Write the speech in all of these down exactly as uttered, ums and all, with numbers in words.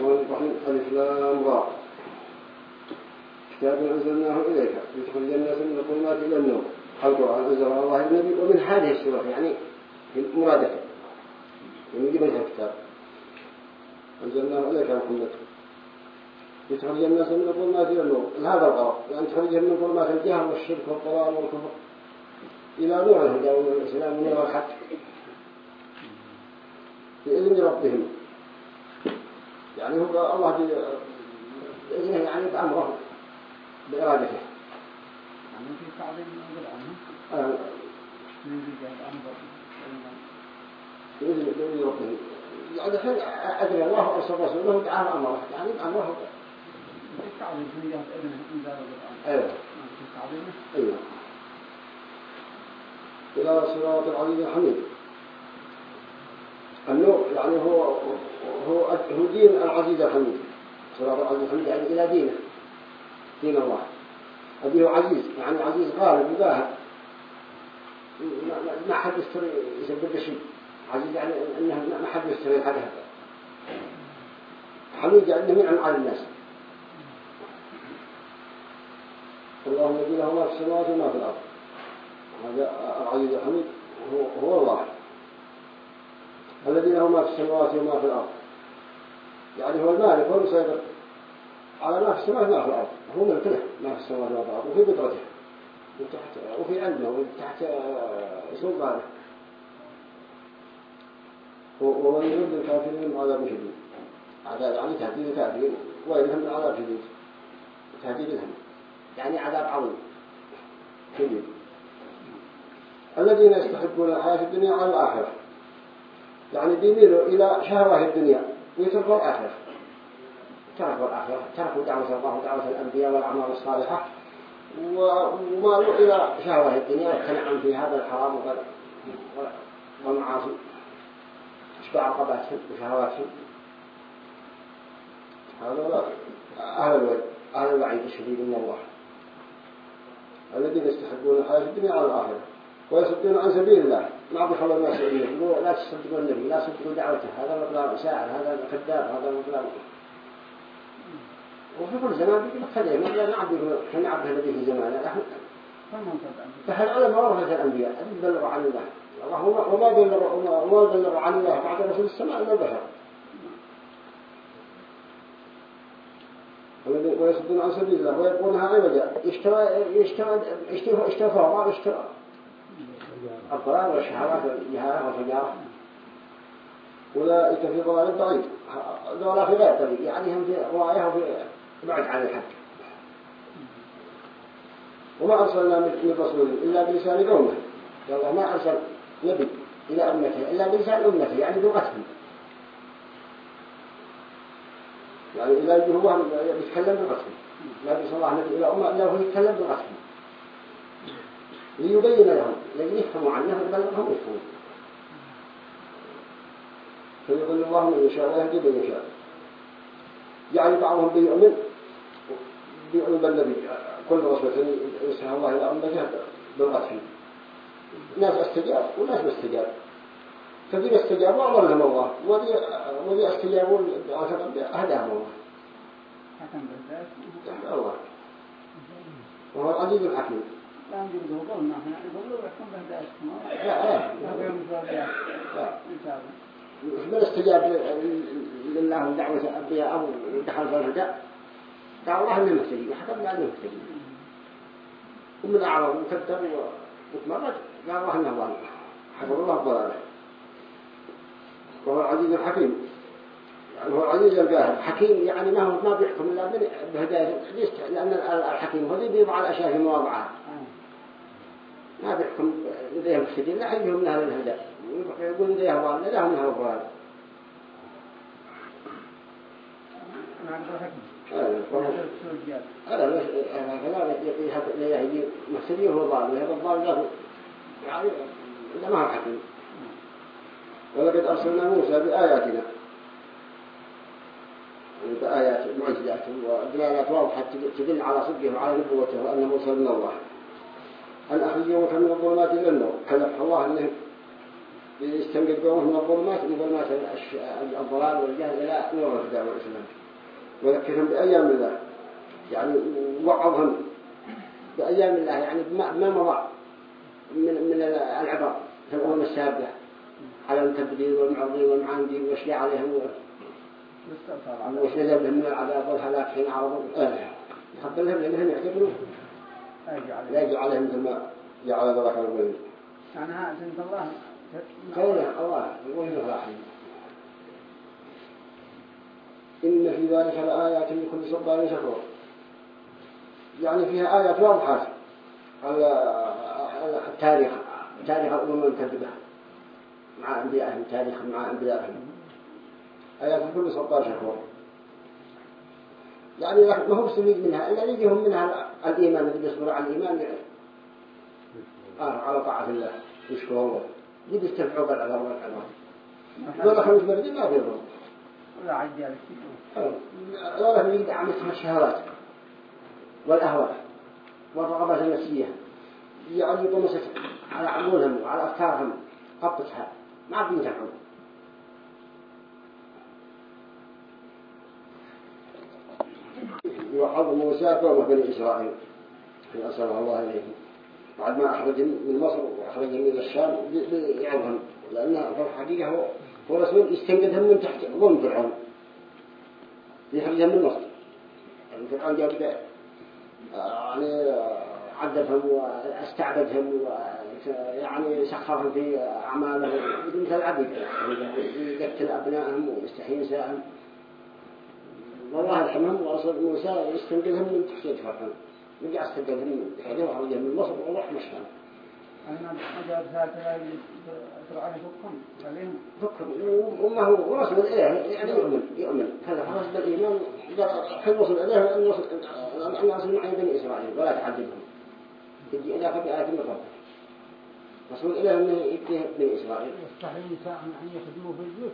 الرحمن الرحيم. ألف لام را كتاب أنزلناه إليك لتخرج الناس من الظلمات إلى النور. القرآن أنزله الله النبي ومن هذه السورة يعني مرادته من قبل الكتاب أنزلناه إليك محمد لتخرج الناس من الظلمات إلى النور. هذا الغرض يعني تخرجهم من ظلمات الجهل والشرك والضلال والكفر إلى نور الهدى والإسلام ونور الحق بإذن ربهم. يعني هو الله بإذنه يعني بأمره بإرادته. يعني في تعظيم من عنه آه. من رجال أنظر بإذن بإذن ربهم. يعني حين أدري الله أرسل رسوله دعاه أمره يعني بأمره. في تعظيم من جهة ابنه إنزال القرآن. أيوه. في تعظيمه. أيوه. إلى صراط العزيز الحميد. النور يعني هو هو هو دين العزيز الحميد. صراط العزيز الحميد يعني إلى دينه دين الله. أبيه عزيز يعني عزيز غالب مباهر ما حد يستري يسبب شيء. عزيز يعني إنه ما حد يستري حد هذا. حميد يعني من على الناس. الله الذي له ما في السماوات وما في الأرض. هذا العزيز الحميد هو هو الله الذي له ما في السماوات وما في الأرض. يعني هو المالك هو المسيطر على ما في السماوات وما في الأرض. هو ملك له ما في السماوات وما في الأرض وفي قدرته وتحت وفي علمه وتحت سلطانه. ومن يرد الكافرين من عذاب شديد. عذاب يعني تهديد الكافرين ويلهم من عذاب شديد. تهديد لهم يعني عذاب عظيم شديد. الذين يستحبون الحياة الدنيا على الآخرة يعني بيميلوا إلى شهوة الدنيا ويتركوا الآخرة. تركوا الآخرة تركوا دعوة الله ودعوة الأنبياء والأعمال الصالحة ومالوا إلى شهوة الدنيا وتنعم في هذا الحرام والمعاصي اشباع رغباتهم وشهواتهم. هذا أهل الوعيد أهل الوعيد الشديد من الله. الذين يستحبون الحياة الدنيا على الآخرة ويصدون عن سبيل الله ما بخلوا الناس يقولوا لا تصدقوا النبي لا تصدقوا دعوته هذا مطلع ساعر هذا كذاب هذا مطلع. وفي كل زمان بيقول خليه ما نعبد احنا نعبد الذي في زماننا فهل علماء ورثة الأنبياء بلغوا عن الله الله وما بلغوا وما بلغوا عن الله بعد رسول السماء إلا البشر. ويصدون عن سبيل الله ويبغونها عوجا يشترى يشترى يشترى يشترى فرضا يشترى الضلال والشهوات والجهالة والفجارة. أولئك في ضلال بعيد ذولا في غير طريق يعني هم في رواية وفي بعد عن الحق. وما أرسلنا من رسول إلا بلسان قومه. الله ما أرسل نبي إلى أمته إلا بلسان أمته يعني بلغتهم يعني إذا هو يتكلم بلغتهم لا بيصل الله نبي إلى أمة إلا هو يتكلم بلغتهم ليبين لهم لأن يفهموا عنه ويبلغهم يفهموا. فيقول الله من يشاء ويهدي من يشاء. يعني بعضهم بيؤمن بيؤمن بالنبي كل رسول يسهل الله إلى أمته بلغتهم. ناس استجاب وناس ما استجاب. فذي استجابوا أضلهم الله وذي استجابوا هداهم الله. الله وهو العزيز الحكيم. لا نجد ظلمنا هنا يقولوا يحكم بهدايتهم. لا لا من استجاب لله دعوة أنبياءه ودخل في الهدى دعوا الله أنه مهتدي وحكم له أنه مهتدي. ومن أعرض وكذب وتمرد قال الله أنه ضال حفظ الله ضلاله. وهو العزيز الحكيم يعني هو العزيز القاهر. حكيم يعني ما هو ما بيحكم إلا بهداية لأن الحكيم هو بيضع الأشياء في مواضعها ما بيحكم لديهم السجن لا حيهم لها الهدى يقول لديها ضال لديهم لها الضلال. هذا هذا لا يهدي مهتدي هو ضال وهذا الضال له يعني لا ما هو حكيم. ولقد أرسلنا موسى بآياتنا بآيات معجزات ودلالات واضحة تدل على صدقه وعلى نبوته وأن موسى من الله. أن أخرجهم من الظلمات إلى النور كلف الله أنه يستنقذوه من الظلمات من ظلمات الضلال والجهل إلى نور الهدى والإسلام. وذكرهم بأيام الله يعني وعظهم بأيام الله يعني ما مضى من من العبر في الأمم السابقة على التبديل والمعضي والمعاندي واشياء عليهم وش نزل بهم من العذاب والهلاك حين عرضوا يخبر لهم لأنهم يعتبروا لا يجوا عليهم مثل ما جعل ذلك الوين. يعني هذا الله قوله الله يقول الرحيم إن في ذلك الآيات لكل صبار شكور. يعني فيها آيات واضحة على التاريخ تاريخ الأمم المكذبة مع أنبيائهم تاريخ مع أنبيائهم آيات لكل صبار شكور. يعني ما هو بسبيل منها إلا يجيهم منها الإيمان اللي يصبر على الإيمان آه على طاعة الله يشكر الله دي بيستفعوا بالعذاب والعذاب ولا خمس بردين ما بيضروا ولا عدي على كتير ولا هم يجد عملتها الشهوات والأهواء والرغبات النفسية يعني طمست على عقولهم وعلى أفكارهم قبضتها ما بينتفعوا. وحظ موسى قوم بني إسرائيل في أسره الله إليهم بعد ما أخرجهم من مصر وأخرجهم من الشام بيعظهم لأنه في الحقيقة هو هو رسول يستنقذهم من تحت ظلم فرعون يخرجهم من مصر. يعني فرعون جاء بدا يعني عذبهم واستعبدهم ويعني سخرهم في أعمالهم مثل العبيد يقتل أبنائهم ويستحيي نسائهم. والله يرحمهم ورسول موسى يستنقذهم من تحت فرعون رجع استنقذهم من تحت وخرجهم من مصر وراح مشام. أنا أجاب ذات فرعون فكهم عليهم فكهم وما هو رسول إليه يعني يؤمن يؤمن هذا فرس بالإيمان حين وصل إليه أن وصل أن أصل معي بني إسرائيل ولا تعذبهم تجي إلى بآيات من ربك رسول إليه أنه يبتيه بني إسرائيل يستحيل نساء أن يخدموا في البيوت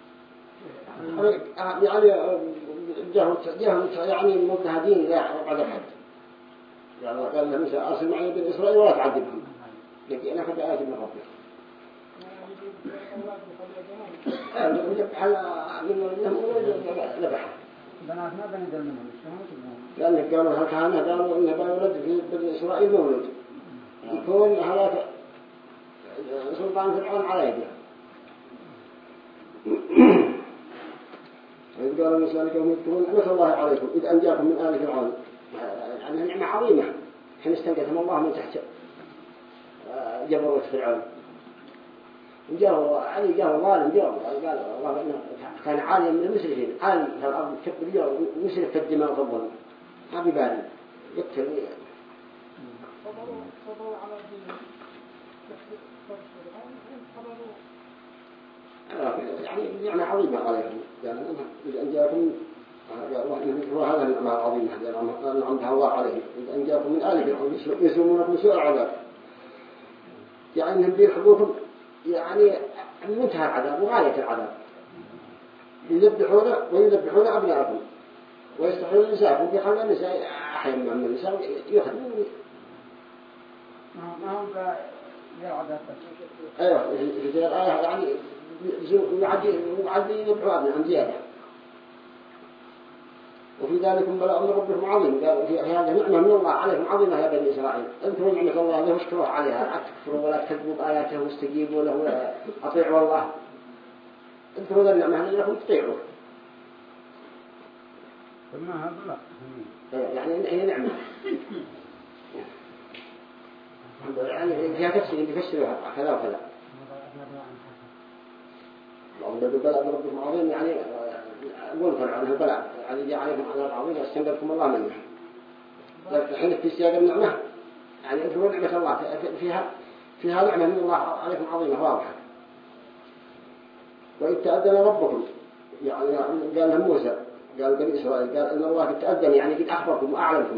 يعني جاهم جاهم يعني مضطهدين لا بعد حد يعني قال لهم أصل معي بني إسرائيل ولا تعذبهم لكن أنا خذ آيات من ربك بناتنا بندل منهم لأن قالوا هكذا قالوا إن بولد في بني إسرائيل مولد يكون هذا سلطان فرعون على يده. إذ قالوا نسألكم يذكرون نعمة الله عليكم إذ أنجاكم من آل فرعون يعني نعمة عظيمة حين استنقذهم الله من تحت جبروت فرعون وجاءوا علي جاءوا ظالم جاءوا قال الله إنه كان عاليا من المسرفين عالي في الأرض كبرية ومسرف في الدماء وفضل ما ببالي يقتل صبروا على دين يعني نعمة عظيمة عليكم يعني إذ أنجاكم وهذا النعمة العظيمة نعمتها الله عليهم إذ أنجاكم من آل فرعون يسومونكم سوء العذاب يعني أنهم بيرحبوكم يعني منتهى العذاب وغاية العذاب يذبحون ويذبحون أبناءكم ويستحيون نساءكم في حال النساء أحيانا من النساء يخدمون ما هم بالعذاب أيوة في تلك الآية يعني يعدي يذبحوا أبناءهم زيادة. وفي ذلك بلاء من ربكم عظيم قال في هذه نعمة من الله عليكم عظيمة يا بني إسرائيل اذكروا نعمة الله له واشكروا عليها لا تكفروا ولا تكذبوا بآياته واستجيبوا له أطيعوا الله اذكروا ذا النعمة لأنكم تطيعوا ثم هذا لا يعني هي نعمة يعني فيها تفسير يفسرها كذا وكذا. اللهم بدوا بلاء من ربكم عظيم يعني قلتوا عنه بلاء يعني جاء عليكم عذاب عظيم واستنقذكم الله منه. الحين في سياق النعمة يعني اذكروا نعمة الله فيها فيها نعمة من الله عليكم عظيمة واضحة. وإذ تأذن ربكم يعني قال لهم موسى قال بني إسرائيل قال إن الله قد تأذن يعني قد أخبركم وأعلمكم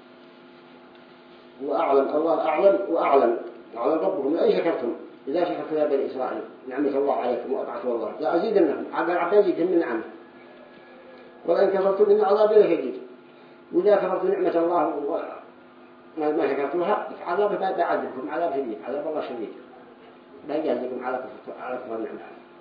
وأعلم الله أعلم وأعلم أعلم ربكم لأي شكرتم إذا شكرتم يا بني إسرائيل نعمة الله عليكم وأطعتوا الله لا أزيدنكم عقل عبد أزيدهم من نعمه ولئن كفرتم إن عذابي لشديد وإذا كفرتم نعمة الله ما شكرتوها عذاب بعذبكم عذاب شديد عذاب الله شديد. لا يجازيكم على كفر على كفر النعمة.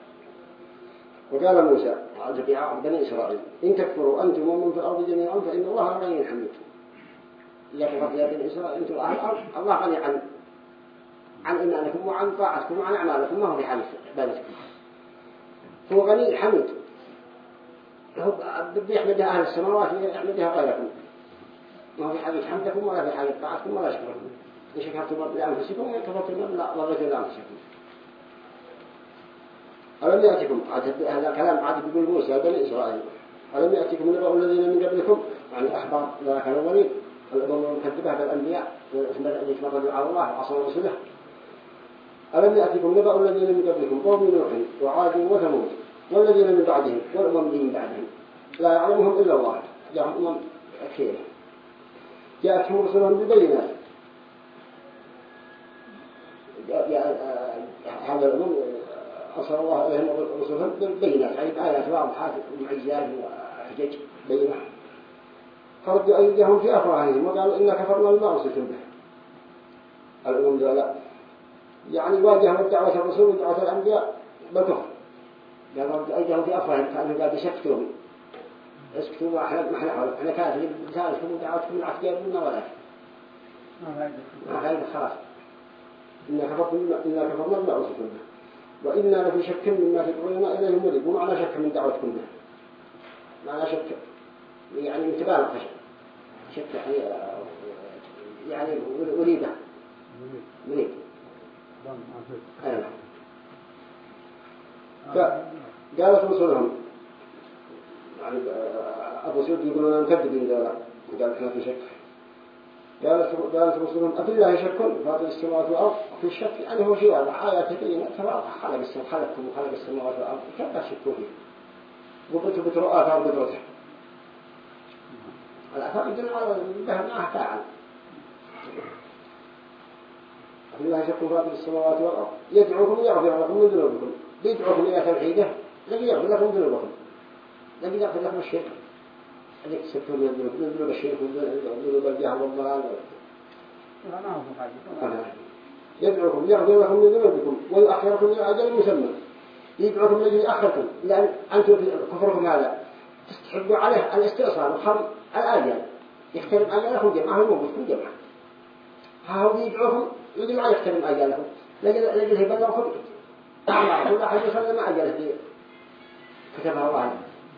وقال موسى على بني إسرائيل إن تكفروا أنتم ومن في الأرض جميعا فإن الله غني حميد. إذا كفرت يا بني إسرائيل أنتم أهل الأرض الله غني عن عن إيمانكم وعن طاعتكم وعن أعمالكم ما هو في حال عبادتكم. هو غني حميد. هو بدي يحمدها أهل السماوات يحمدها غيركم. ما هو في حال حمدكم ولا في حال طاعتكم ولا شكركم. إن شكرتم لأنفسكم وإن كفرتم لغيتم لأنفسكم. ألم يأتكم هذا كلام عاد يقول موسى بني إسرائيل ألم يأتكم نبأ الذين من قبلكم يعني أخبار ذلك الأولين الأمم المكذبة بالأنبياء الذين كفروا على الله وعصوا رسله. ألم يأتكم نبأ الذين من قبلكم قوم نوح وعاد وثمود والذين من بعدهم والأمم من بعدهم لا يعلمهم إلا الله جاءهم أمم كثيرة جاءتهم رسلهم ببينات. هذا الأمم أرسل الله إليهم رسلهم بالبينات يعني بآيات واضحات ومعجزات وحجج بينة. فردوا أيديهم في أفواههم وقالوا إنا كفرنا بما أرسلتم به. الأمم ذولا يعني واجهوا الدعوة الرسول ودعوة الأنبياء بالكفر. قالوا ردوا أيديهم في أفواههم كانوا قاعد يسكتوهم اسكتوا ما احنا حولك احنا كافرين بسالكم ودعوتكم من عفيات منا ولا ما فايدة خلاص إنا كفرنا بما أرسلتم به وإنا لفي شك مما تدعوننا إليه مريب. ومعنى شك من دعوتكم به معنى شك يعني من تبالغ شك يعني يعني أريده مريب. قالت رسولهم يعني أبو سعود يقولون أن كذبين ذولا قال إحنا في شك. قالت رسولهم أفي الله شك فاطر السماوات والأرض في الشك يعني هو شيء واضح آيات تبين خلق خلقكم وخلق السماوات والأرض كيف تشكوا فيه وقلتوا بتروا آثار قدرته. الآثار يدل على البهم معه فاعل. أفي الله شك فاطر السماوات والأرض يدعوكم يغفر لكم من ذنوبكم يدعوكم إلى توحيده الذي يغفر لكم ذنوبكم الذي يغفر لكم الشرك الذي تسكتوا من ذنوب الشرك وذنوب الجهل والضلال. يدعوكم يغفر لكم من ذنوبكم ويؤخركم إلى أجل مسمى. يدعوكم الذي أخركم لأن أنتم كفركم هذا تستحقوا عليه الاستئصال وخرم الآجال يحترم آجالكم جمعه وموجودكم جمعه. ها هو يدعوكم يجب أن يحترم آجالكم لجل يبلغكم أعمالكم لا أحد يسلم آجاله كتبها الله.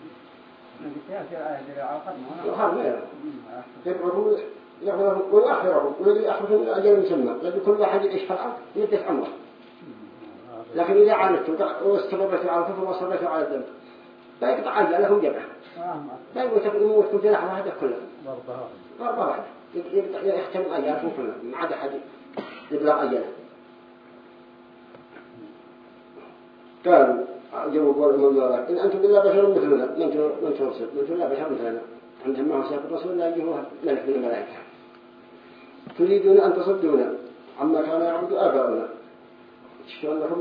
يدعوكم يغفركم ويؤخركم والذي أخركم إلى أجل مسمى لأن كل واحد يعيش في الأرض يدفع عمره. لكن إذا عانتوا واستمرتوا على الكفر وصرتوا على الذنب لا يقطع أجلكم جمعا لا يقول موتكم في لحظة هذا كله ضربة واحدة يختم أجلكم كلها ما عدا أحد يبلغ أجله. قالوا جواب والأمم ذلك إن أنتم إلا بشر مثلنا من ترسل من تلا بشر مثلنا عندهم ما هو سيد الرسول لا يجيه ملك من الملائكة تريدون أن تصدونا عما كان يعبد آباؤنا تشكرون لكم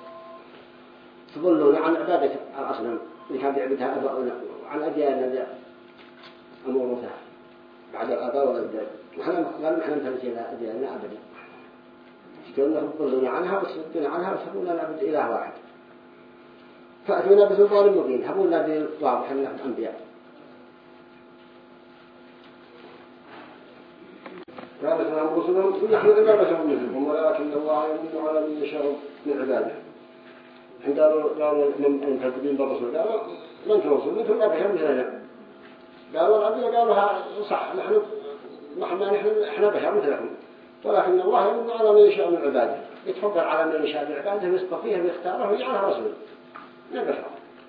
تضلون عن عبادة الأصنام اللي كان يعبدها آباؤنا وعن أدياننا الموروثة بعد الآباء والأجداد. نحن قالوا نحن نمثل إلى أدياننا أبدا تشكرون لكم تضلون عنها وتصدون عنها وتقولون نعبد إله واحد فأتونا بسلطان مبين هبونا بالواضح أنهم أنبياء. قالت لهم رسلهم نحن إلا بشر مثلكم ولكن الله يمن على من يشاء من عباده. عند قالوا المكذبين بالرسل قالوا من ترسل مثل إلا بشر مثلنا. قالوا العبد قالوا صح نحن نحن نحن بشر مثلكم ولكن الله يمن على من يشاء من عباده يتفضل على من يشاء من عباده ويصطفيه ويختاره ويجعله رسول من البشر.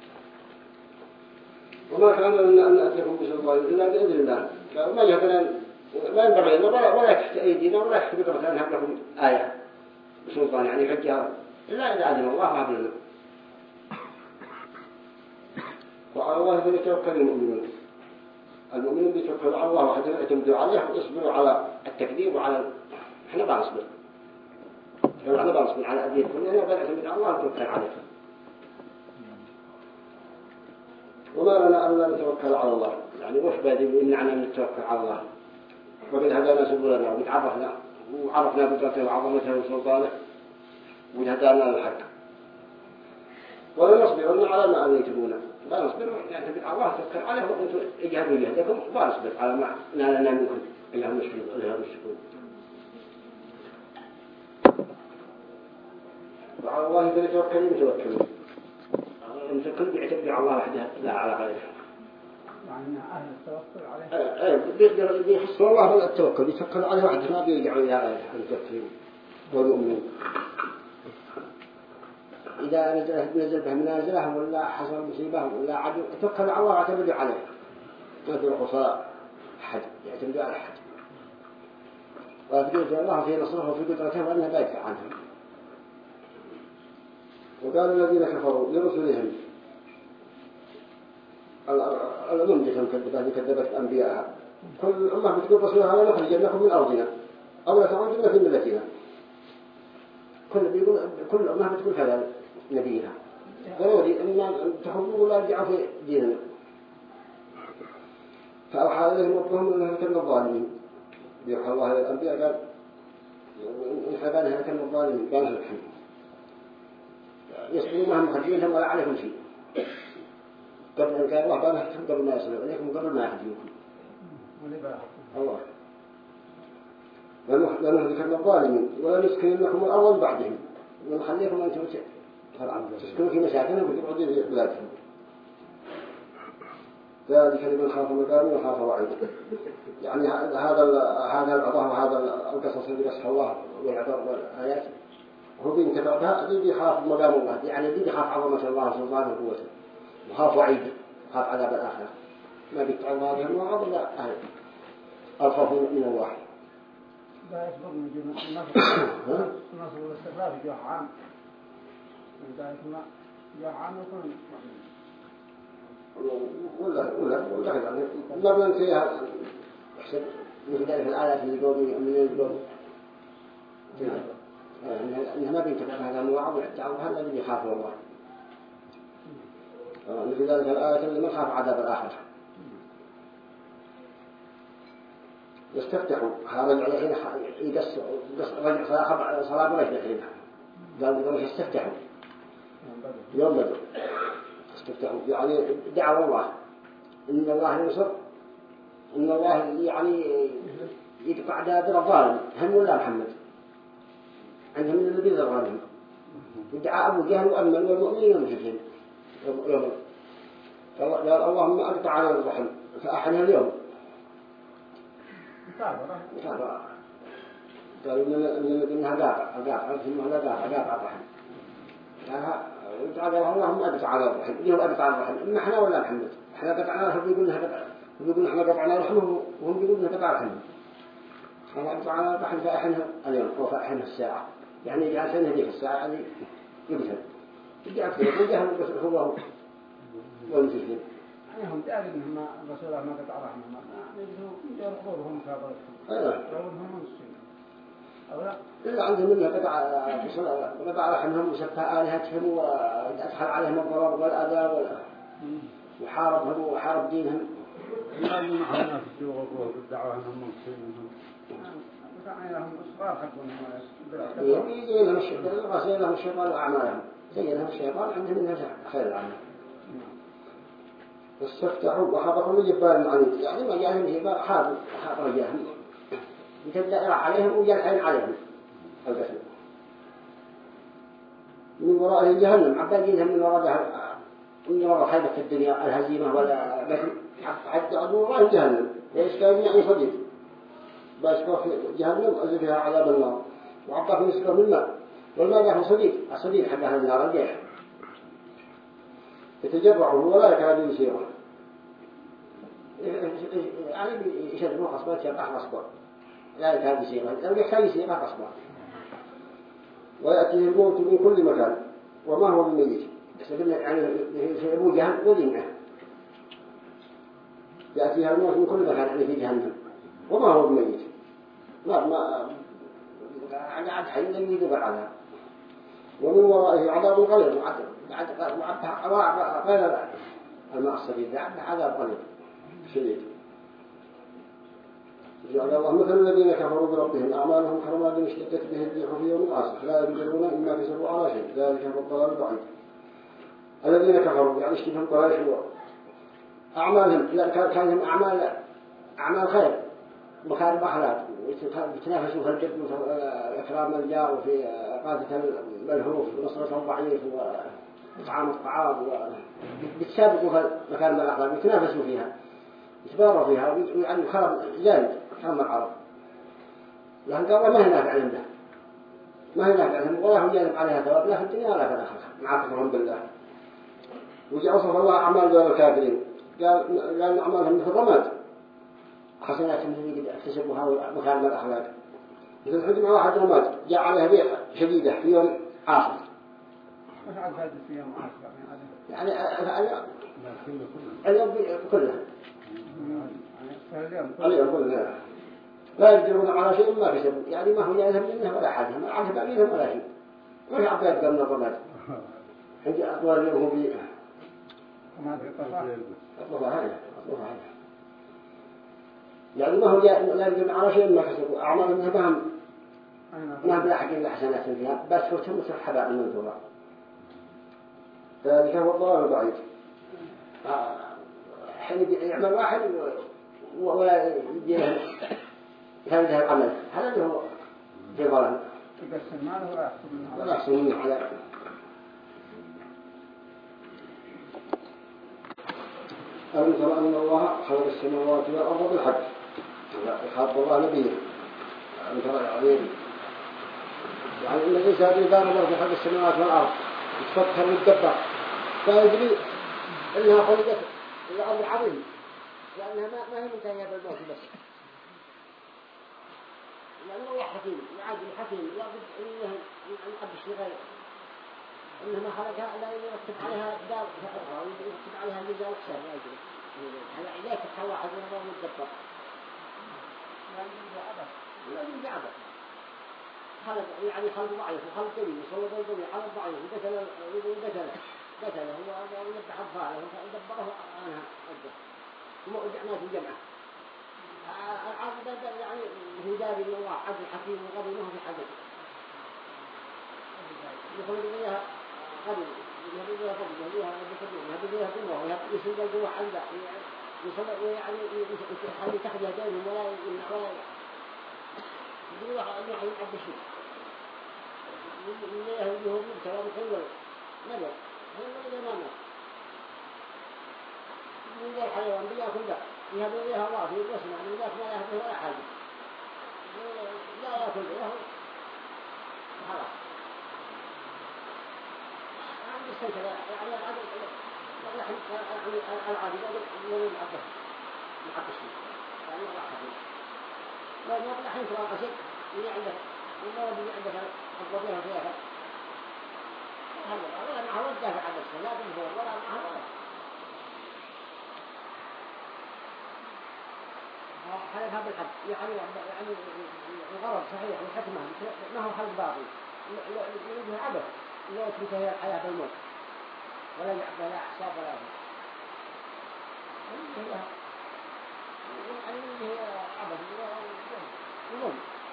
وما كان لنا أن نأتيكم بسلطان إلا بإذن الله. قالوا ما يهدنا لا ينبغي لنا ولا ولا تحت أيدينا ولا تحت قدرتنا أن نهب لكم آية بسلطان يعني حجة إلا إذا أذن الله هب لنا. وعلى الله فليتوكل المؤمنون. المؤمنون بيتوكلوا على الله وحتى يعتمدوا عليه ويصبروا على التكذيب وعلى إحنا بنصبر. إحنا بنصبر على أذية كلنا بنعتمد على الله ونتوكل عليه. وما لنا أن لا نتوكل على الله يعني وش بادي يمنعنا من التوكل على الله وقد هدانا سبلنا وتعرفنا وعرفنا قدرته وعظمته وسلطانه وهدانا للحق ولا نصبرن على ما أميتمونا لا نصبر يعني الله تذكر عليه وأنتم اجهدوا جهدكم لا نصبر على ما نالنا منكم إلا مشركون وعلى الله فليتوكلوا توكلوا المتوكل بيعتمد على الله وحده لا على غيره يعني أهل التوكل عليه ايه بيقدر بيحسوا الله بالتوكل يتوكل عليه وحده ما بيرجعوا إلى غيره المتوكلين والمؤمنين إذا نزل نزل به منازله ولا حصل مصيبة ولا عدو توكل على الله واعتمدوا عليه ما تروحوا أحد يعتمدوا على أحد وأثبت الله في نصره وفي قدرته وأنه بيدفع عنهم وقال الذين كفروا لرسلهم الأمم دي كذبت كذبت أنبياءها كل أمة بتقول رسولها لا نخرج لكم من أرضنا أو لا تعودنا في ملتنا كل بيقول كل أمة بتقول كذا نبيها ضروري إن تخرجوا ولا رجعوا في ديننا فأوحى إليهم ربهم أنهم كانوا الظالمين بيوحى الله إلى الأنبياء قال إن حبانها كانوا الظالمين قال الحمد يسألوا مهم خرجينهم ولا عليهم شيء قبل أن قال الله بانه قبل ما يسألوا عليكم قبل ما يحجيكم الله لنهلكن الظالمين ولا نسكننكم الأرض بعدهم ونخليكم أنتم تسكنوا في مساكنهم وتبعدوا في بلادهم ذلك لمن خاف مقامي وخاف وعيد يعني هذا هذا العطاء وهذا القصص اللي قصها الله والعطاء والآيات هو بينتفع بها الذي يخاف مقام الله يعني الذي يخاف عظمة الله سبحانه وقوته وخاف وعيد خاف عذاب الآخرة ما بيتعلم هذه المواعظ إلا أهل الخوف من الله لا يسبق من جنة النصر والاستقرار في جوع عام من ذلك ما جوع عام يكون ولا ولا ولا يعني ما بنسيها حسب مثل ذلك الآلات اللي يقولوا من يقولوا إنها ما بينتفع هذا المواعظ ويتعلم هذا الذي يخافه الله مثل ذلك الآية اللي ما خاف عذاب الآخرة يستفتحوا هذا الحين يقص رجع صلاة صلاة قريش الحين قال قريش يستفتحوا يوم بدر استفتحوا يعني دعوا الله إن الله ينصر إن الله يعني يدفع دابر الظالم هم ولا محمد عندهم من الذي ذرانهم ودعا أبو جهل وأمن والمؤمنين والمشركين يوم قال اللهم أقطع على الرحم فأحنها اليوم قالوا إن إنها قاطع قاطع ثم هذا قاطع قاطع الرحم قال اللهم أقطع على الرحم اليوم أقطع على الرحم إما إحنا ولا محمد إحنا قطعنا الرحم يقولون قطع يقولون إحنا قطعنا الرحم وهم يقولون قطع الرحم قال أقطع على الرحم فأحنها اليوم وفأحنها الساعة يعني جالسين هذيك الساعة يعني يقتل يجي أكثر وجههم بس هو والمسلمين هم تعرف إنهم الرسول الله ما قطع رحمه ما يجوا يرقبهم كابرتهم يرقبهم مسلمين أو لا إلا عندهم إنها قطع قطع رحمهم وسفى آلهتهم وأدخل عليهم الضرر والأذى وحاربهم وحارب دينهم ما يمنعنا في السوق والدعوة أنهم مسلمين وكان لهم إصرار حقهم يجي لهم الشيطان وغسل لهم الشيطان وأعمالهم زي لهم الشيطان عندهم إنها خير العمل واستفتحوا وحبقوا من جبال عنيد يعني ما جاءهم جبال حابوا حابوا رجاهم يتبدأ عليهم ويلحين عليهم القسم من وراء جهنم عبادينهم من وراء من وراء خيبة الدنيا الهزيمة ولا بس حتى عدو الله جهنم ليش كان يعني صديق بس في جهنم أزل فيها عذاب النار وعطاه نسبة من الماء والماء له صديق الصديق حق أهل النار الجيح يتجرعوا ولا يكاد يسيروا يعني يشربوا قصبات يرقح قصبات لا يكاد يسيروا لو يحتاج يسيرها قصبات ويأتيه الموت من كل مكان وما هو بميت يعني في أبو جهنم وذنه يأتيها الموت من كل مكان يعني في جهنم وما هو بميت ما ما قاعد حي لم يدبر عنها ومن ورائه عذاب غليظ وعد غير الماء الصديد عذاب غليظ شديد جعل الله مثل الذين كفروا بربهم أعمالهم كرماد اشتدت به الريح في يوم عاصف لا يقدرون إما كسبوا على شيء ذلك هو الضلال البعيد. الذين كفروا يعني اشتبهم قريش أعمالهم كان كانهم أعمال أعمال خير مخارب أخلاق يتنافسوا في الجد وفي إكرام الجار وفي إغاثة الملهوف ونصرة الضعيف وإطعام الطعام ويتسابقوا في مكان من الأخلاق يتنافسوا فيها يتباروا فيها ويعني خرب جامد خرب العرب لأن قالوا ما هي نافع عندنا ما هي نافع عندهم ولا هم جانب عليها ثواب لا في الدنيا ولا في الآخرة مع كفرهم بالله. وجاء وصف الله أعمال دول الكافرين قال لأن أعمالهم مثل رماد حسنات من اكتسبوها مكارم الأخلاق مثل حد مع واحد رماد جاء عليها ريح شديدة في يوم عاصف مش عاد هذا في يوم عاصف يعني اليوم كلها اليوم كلها لا يقدرون على شيء ما كسبوا يعني ما هو جاهزهم منه ولا حاجة ما عارف بأمينهم ولا شيء ما في عباد قبل الرماد عندي أطوال اليوم هو بي أطلبها هذا أطلبها هذا يعني ما هو جاء لا يقدرون على شيء ما كسبوا أعمالهم هم ما بلا حق إلا حسنات فيها بس هو تمسح حباء المنثورة. ذلك هو الضلال البعيد. حين يعمل واحد ولا يجيه هذا العمل هذا اللي هو في ضلال يقسم ماله ولا يحسب منه ولا يحسب منه على ألم تر أن الله خلق السماوات والأرض بالحق خلق الله نبيه ألم تر يعني يعني إن الإنسان إذا نظر في خلق السماوات والأرض يتفكر ويتدبر فيدري إنها خلقت الأرض عظيم لأنها ما ما هي منتهية بالموت بس لأنه الله حكيم العادل حكيم لا بد إنه يعبد الشيء غير إنما خلقها لا يرتب عليها دار أخرى ويرتب عليها جزاء أكثر لا يجري على علاك تحوى حزن الله متدبر لا يجري عبث لا يجري عبث خلق يعني خلق ضعيف وخلق قوي وصوت القوي خلق ضعيف وقتل وقتل قتل هو يذبح أطفاله ودبره عنها أجل ثم رجعنا في الجمعة العبد يعني هو داري من الله عبد حكيم وغبي ما هو في حاجة يخرج إليها قبل يهدي لها قبل يهدي لها يهدي لها قوة يسند القوة عنده يصل يعني يخلي تحت يدينهم ولا يمنع ولا يقول له أنه حيعبد شيء يقول له اليهود سواء كله نبي هذا الذي أمامه يقول له الحيوان بيأكل ده يهدي لها الله في الرسم يعني ذاك ما يهدي ولا حاجة لا يأكل ده خلاص يعني العادي العادي يقول العبد العبد الشيء يعني الله حكيم لا يقول الحين ترى شيء اللي عندك وما اللي عندك الضبيعة فيها هذا ولا معه وجه في عبد الشيء لا تنفر ولا معه ولا حلف هذا الحد يعني يعني الغرض صحيح والحكمة ما هو حل باطل يريدها عبث لا يترك هي الحياة بالموت ولا يعبد ولا حساب ولا هي يعني هي عبث وموت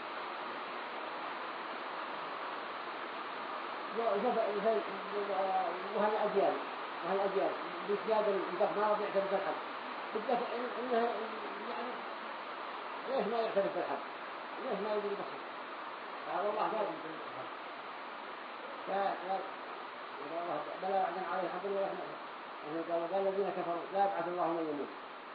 وهالأجيال وهالأجيال بسيادة الدفع ما رضي يعترف بالحق الدفع إنها يعني ليش ما يعترف بالحق ليش ما يقول بخير قال الله قال لا لا بلا وعدا عليه حق ولا قال قال الذين كفروا لا يبعث الله من يموت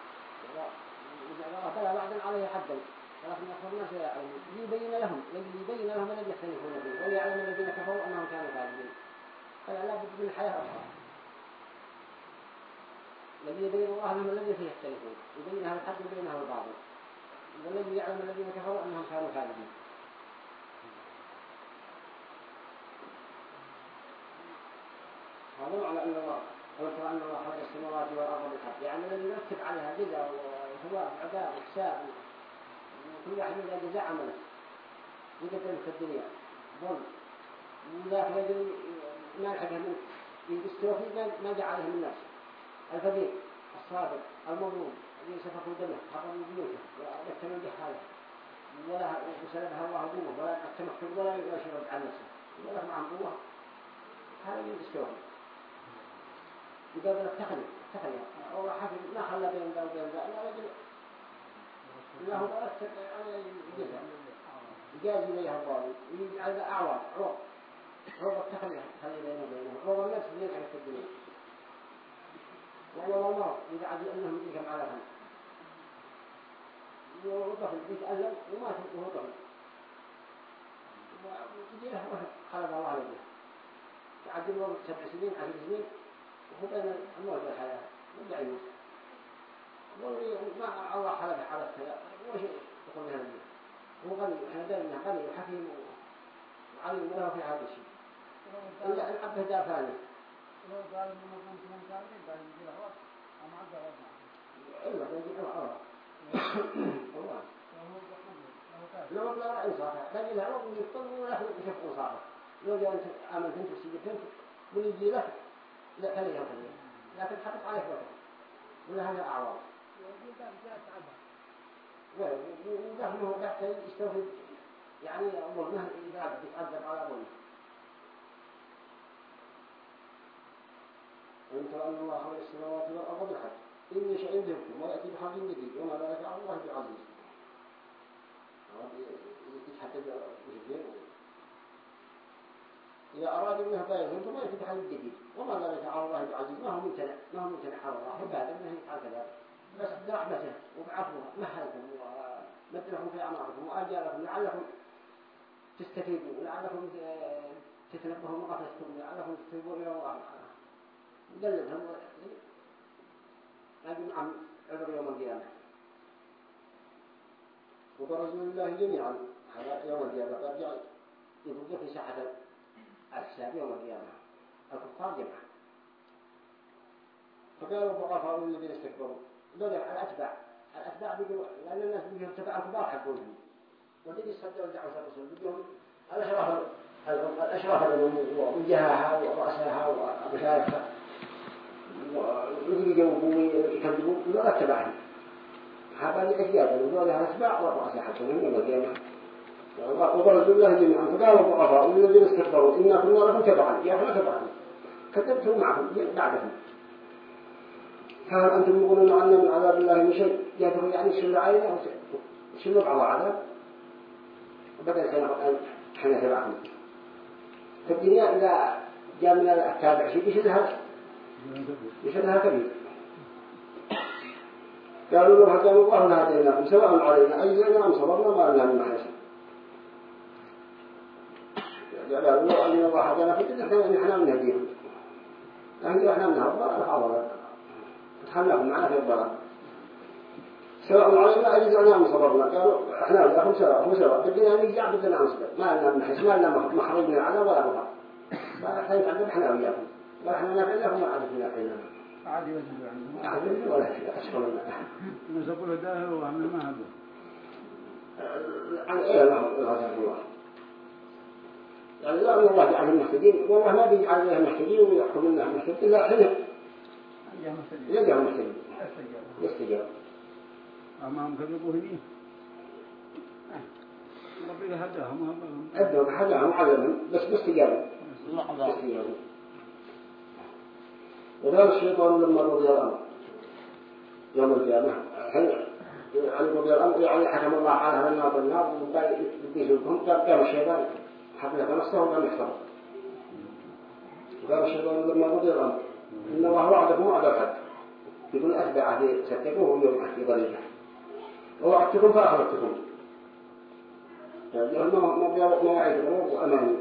قال بلا وعدا عليه حقا ولكن أكثر الناس لا يعلمون ليبين لهم ليبين لهم الذي يختلفون فيه وليعلم الذين كفروا أنهم كانوا كاذبين فلا لا بد من حياة أخرى الذي يبين الله لهم الذي فيه يختلفون يبينها الحق يبينها الباطل والذي يعلم الذين كفروا أنهم كانوا كاذبين. هذا معنى أن الله قلت أن الله خلق السماوات والأرض بالحق يعني الذي يرتب عليها جزاء وثواب وعذاب وحساب كل واحد من جزاء عمله يقدم في الدنيا ظلم وذاك يجري ما يحقه من يستوفي ما جاء عليه من الناس الفقير الصابر المظلوم سفكوا دمه حرموا بيوته وأكتموا بحاله ولا وسلبها الله قوة ولا أكتمكتب ولا يشرب عن نفسه ولا معهم قوة هذا من استوى يقابل التخلي التخلي والله حافظ ما خلى بين ذا وبين ذا لا رجل إلا هو أكثر يعني جزء يجاز إليها الضالي ويجعل أعوام عوض عوض التخلي خلي بينه وبينه عوض النفس اللي ينعرف في الدنيا وعوض المرض إذا عدل أنهم يجيكم على خلق وطفل يتألم وما تبقه طفل ويجي له خلق الله عليه تعدل له سبع سنين عشر سنين وهو بين الموت والحياة يرجع يموت وما الله خلق على الثلاث وش يقول لها الدنيا هو غني احنا دائما غني وحكيم وعلم له في هذا الشيء إلا أن عبه دا ثاني إلا يجي الله الله لو لا إنصافه لكن لا رب يفطن ولا يشوف إنصافه لو جاء أنت آمنت أنت وسيدت أنت ويجي لك لا خليه يخليه لكن حطت عليك وقت ولا هذا أعوام ودخله تحت يستوفي يعني ظلمه إذا يتعذب على ظلمه وإن ترى أن الله خلق السماوات والأرض بالحق إن يشاء يذهبكم ويأتي بخلق جديد وما ذلك على الله بعزيز يتحدث بشكل إذا أراد منها فيذهب ثم يأتي بخلق جديد وما ذلك على الله بعزيز ما هو ممتنع ما هو ممتنع على الله فبعد أنه يفعل كذا بس برحمته وبعفوه مهلكم ومدلكم في أعماركم وأجالكم لعلكم تستفيدوا ولعلكم تتنبهوا من غفلتكم لعلكم تتوبوا إلى الله يدللهم لكن معهم عذر يوم القيامة وبرزوا لله جميعا على يوم القيامة فرجع يبقى في ساحة الحساب يوم القيامة الكفار جمعا فقالوا الضعفاء الذين استكبروا بدأ الأتباع الأتباع بيقولوا لأن الناس بيجوا تبع الكبار حقهم والذي يصدقوا دعوة الرسول بيجوا الأشراف الأشراف وجهها ورأسها ومشاركها ويجي يجاوبوا ويكذبوا ولا تبعهم هذا أجيال وذولها الأتباع والرؤساء حقهم يوم القيامة وبرزوا الله جميعا فقالوا الضعفاء الذين استكبروا إنا كنا لكم تبعا يا أخنا تبعا كذبتوا معهم بعدهم هل أنتم يقولون عنا من عذاب الله من شيء يقولون يعني شلوا علينا أو شلوا على عذاب بدل حين حين تبعهم في الدنيا إذا جاء من التابع شيء يشدها يشدها كبير قالوا له حكام الله لهديناكم سواء علينا أجزعنا أم صبرنا ما لنا من محيص قالوا له أن الله حكانا في الدنيا نحن من هديهم لكن إحنا من هذا الحاضر تحملهم معنا في الضرر سواء علينا أجزعنا أم صبرنا قالوا إحنا لكم سواء هو سواء بدنا نرجع بدنا نصبر ما لنا من حيث ما لنا مخرج من العذاب ولا مخرج ما إحنا نتعذب إحنا وياكم ما إحنا نفعل لكم ما عرفنا حيننا عادي وجدوا عنه عادي ولا شيء أشكر لنا نسقوا الداهر وعمل ما هذا عن إيه الله الله يعني لا أن الله جعلهم محتدين والله ما بيجعل لهم محتدين ويحكم لهم محتدين إلا حين يجعلهم محتدين يستجاب أمام كذبوا هني ربي هداهم أدهم هداهم علمهم بس باستجابوا باستجابوا وقال الشيطان لما رضي الأمر يوم القيامة حين علم رضي الأمر يعني حكم الله على النار بالنار وبدأ يديسلكم قام الشيطان حفظه نفسه وقام يحترم وقال الشيطان لما رضي الأمر إن الله وعدكم وعد الحق يقول أتبعه في ستكوه يوم في ضريبه ووعدتكم فأخذتكم يعني ما وعدكم وأماني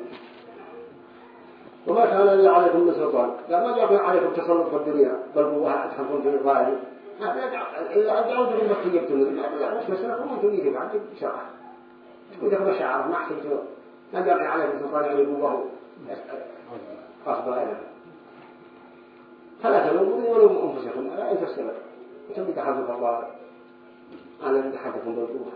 وما كان لي عليكم من سلطان لا ما جعلنا عليكم تسلط في الدنيا بل هو أدخلكم في الظاهر إذا أدعوتكم بس تجبتم لا مش مسألكم وانتم يجب عندي بشرع إذا كنت شعر ما حسبتوا ما جعلنا عليكم سلطان عليكم وهو أصبر إليه فلا تلوموني ولوموا أنفسكم لا أنت السبب أنتم بتحدث في الله أنا بتحدثكم بالقوة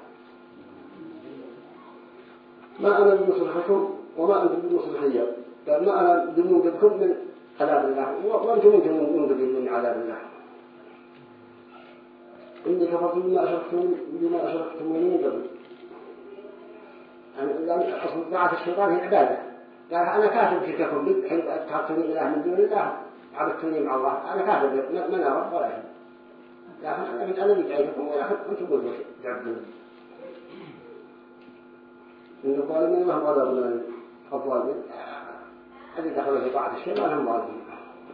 ما أنا بمصلحكم وما أنتم بمصلحية قال ما أنا بمنقذكم من عذاب الله وأنتم منكم منقذين من عذاب الله إني كفرت بما أشركتم بما أشركتموني من قبل. يعني أصل طاعة الشيطان هي عبادة. قال أنا كافر بشرككم بي حين اتخذتني إله من دون الله عبدتني مع الله أنا كافر من أرى ولا شيء. لكن أنا من أنا بدعيتكم ولكن أنتم قلتوا تعبدون. إن الظالمين لهم عذاب أليم. الظالمين الذي دخلوا في طاعة الشيطان هم ظالمين.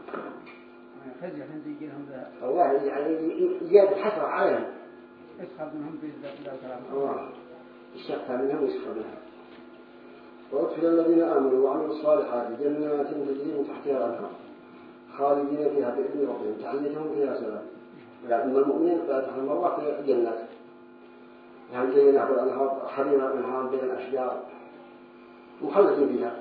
الله يعني زيادة حسرة عليهم. اسخر منهم بإذن كلام الله. الشيخ منهم يسخر منهم. وأدخل الذين آمنوا وعملوا الصالحات جنات تجري من تحتها الأنهار خالدين فيها بإذن ربهم تحيتهم فيها سلام. يعني أما المؤمنين فيدخلون الله في جنات. يعني زي نهر الأنهار حرير الأنهار بين الأشجار مخلدين فيها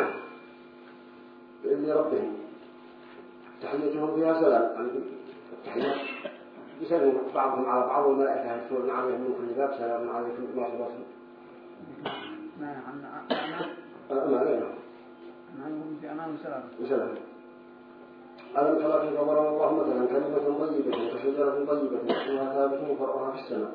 بإذن ربهم تحيتهم فيها سلام. التحيات يسلم بعضهم على بعض والملائكة يسلمون عليهم من كل باب سلام عليكم بما صبرتم. ما عنا ما علينا. نعم في أمان وسلام. وسلام. ألم ترى كيف ضرب الله مثلا كلمة طيبة كشجرة طيبة أصلها ثابت وفرعها في السماء.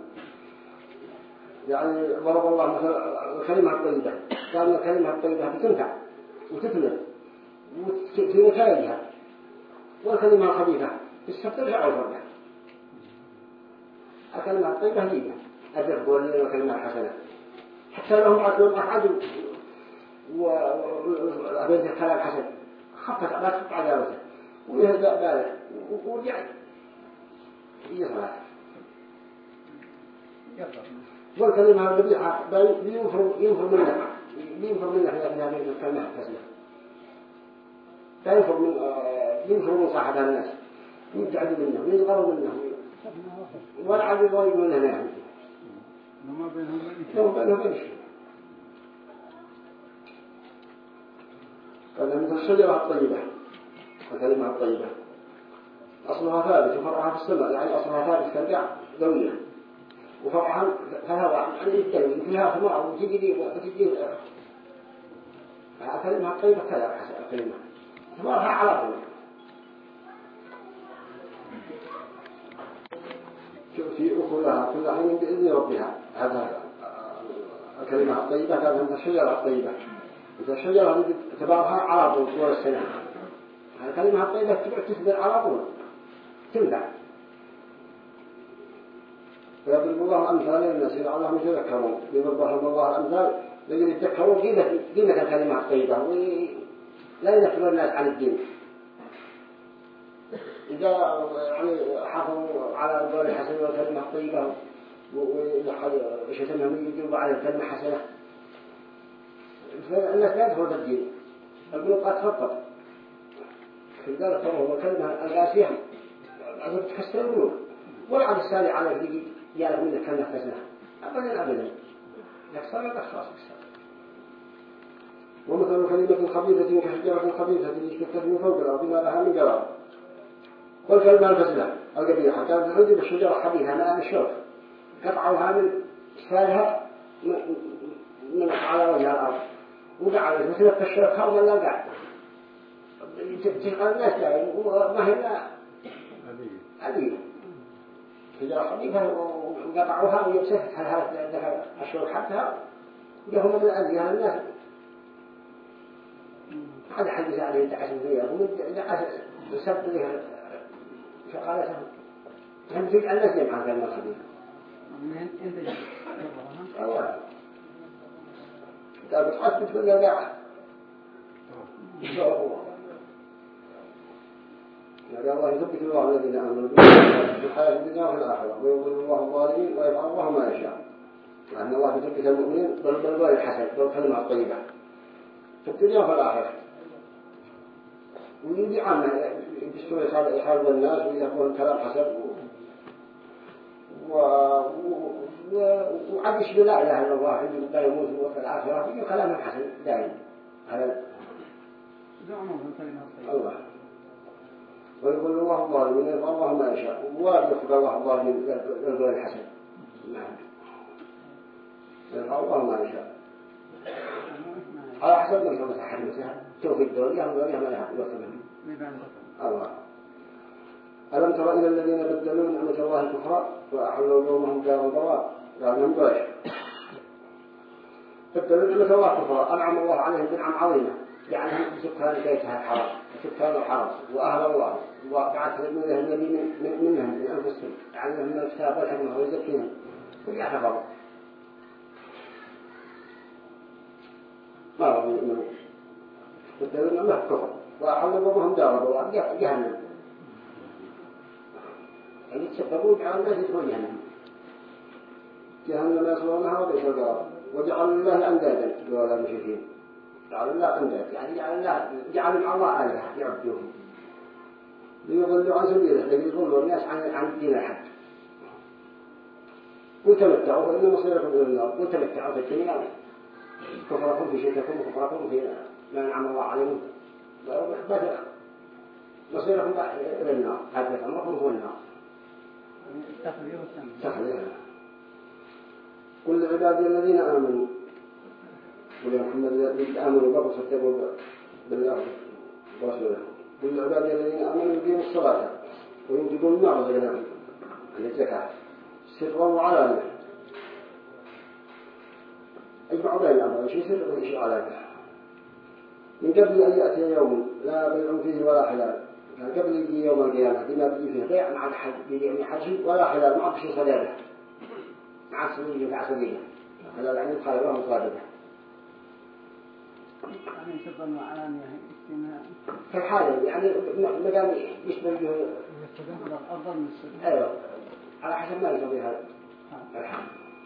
يعني ضرب الله مثلا الكلمة الطيبة كان الكلمة الطيبة بتنفع وتثمر وفي نتائجها والكلمة الخبيثة تسترجع وترجع. الكلمة الطيبة هي الرفق والكلمة الحسنة حتى لهم عدلهم أحد وأبنت الكلام حسن خفت لا تخف عداوته ويهدأ باله ورجع يصلح. والكلمة القبيحة بينفر ينفر منها بينفر منها في هذه الكلمة الحسنة بينفر من ينفر من صاحبها الناس يبتعد منه ويصغروا منه ولا عاد يضايق منه يعني وما بينهم لو بينهم أي شيء. فهذا مثل الشجرة الطيبة الكلمة الطيبة أصلها ثابت وفرعها في السماء يعني أصلها ثابت ترجع ذوية وفرعها فهواء يعني يتكلم فيها ثمار وتجدي وتجدي الكلمة الطيبة كذا حسب الكلمة ثمارها على طول. في أكلها كل عين بإذن ربها. هذا الكلمة الطيبة كانت من الشجرة الطيبة إذا الشجرة التي تبارها على طول طول السنة الكلمة الطيبة تبقى تثبر على طول تنفع. فيضرب الله الأمثال للناس لعلهم يتذكرون. يضرب الله الأمثال لأجل يتذكروا قيمة قيمة الكلمة الطيبة ولا ينفر الناس عن الدين. إذا يعني حافظوا على القول الحسن والكلمة الطيبة وشتمهم يجيبوا على الكلمة حسنة فالناس لا يدخلوا في الدين. القلوب قد تفضل في ذلك هو الكلمة القاسية عشان تكسر القلوب والعب السالي على يجي يعرف من الكلمة حسنة أبدا أبدا يكسر الأخلاص يكسر. ومثل كلمة خبيثة كشجرة خبيثة اجتثت من فوق الأرض ما لها من قرار. والكلمة الفزلة القبيحة كانت تحدي بالشجرة خبيثة ما الشوك قطعوها من سالها من على وجه الأرض وقعدت مثل الشوك خرج لا قاعد تشغل الناس يعني وما هي لا أبيه شجرة خبيثة وقطعوها ويبسكت هذا الشوك حتى جاهم من أذيها الناس هذا حدث عليه تعسل فيها ومن سب لها فقالتها هم تجعل الناس يمعها كلمة الخبيثة انت جاء الله قال بتحسب تقول يا داعي يعني الله يثبت الله الذين آمنوا في الحياة الدنيا وفي الآخرة ويضل الله الظالمين ويفعل الله ما يشاء. لأن الله يثبت المؤمنين بالقول الحسن بالكلمة الطيبة في الدنيا وفي الآخرة ويجي عامة يبستون يحارب الناس ويقولون كلام حسن و... و... وعدش بلا إله إلا الله يجب لا يموت وفي الآخرة يجب كلام حسن دائما هذا الله ويقول الله الظالمين يفعل الله ما يشاء ويفعل الله الظالمين بالقول الحسن نعم يفعل الله ما يشاء على حسب من حمس أحد مثلها توفيق دولية ودولية ما لها قوة منه الله ألم تر إلى الذين بدلوا نعمة الله كفرا وأحلوا قومهم دار البوار لأنهم قريش بدلوا نعمة الله كفرا أنعم الله عليهم بنعم عظيمة جعلهم سكان بيتها الحرام سكان الحرام وأهل الله وبعث لهم النبي من منهم من أنفسهم علمهم من الكتاب والحكمة ويزكيهم ويحفظوا ما رضوا يؤمنوا بدلوا نعمة كفر وأحلوا قومهم دار البوار جهنم يعني تسببوا على الناس يدخلون جهنم جهنم يصلونها وبئس القرار وجعل الله أندادا ولا مشركين جعل الله أنداد يعني جعل الله جعل مع الله آلهة يعبدوهم ليضلوا عن سبيله ليضلوا الناس عن عن الدين الحق وتمتعوا فإن مصيركم إلى النار وتمتعوا في الدنيا كفركم في شرككم وكفركم في ما أنعم الله عليهم مصيركم إلى النار هذا أمركم هو النار تخليها كل عبادي الذين آمنوا قل يا محمد الذين آمنوا بابا صدقوا بالله ورسوله كل عبادي الذين آمنوا يقيموا الصلاة وينفقون مما رزقناهم عن الزكاة سرا وعلانية اجمعوا بين الأمرين شيء سر وشيء علانية من قبل أن يأتي يوم لا بيع فيه ولا حلال يعني قبل يجي يوم القيامة بما بيجي فيه بيع مع الحج بيجي حج ولا حلال مع بشي صدابه مع السبيل مع سبيله هذا يعني الخير وهم صادقه يعني سرا وعلانية في الحالة يعني مقام يشبه به أفضل من السر أيوه على حسب ما يسوي هذا الحال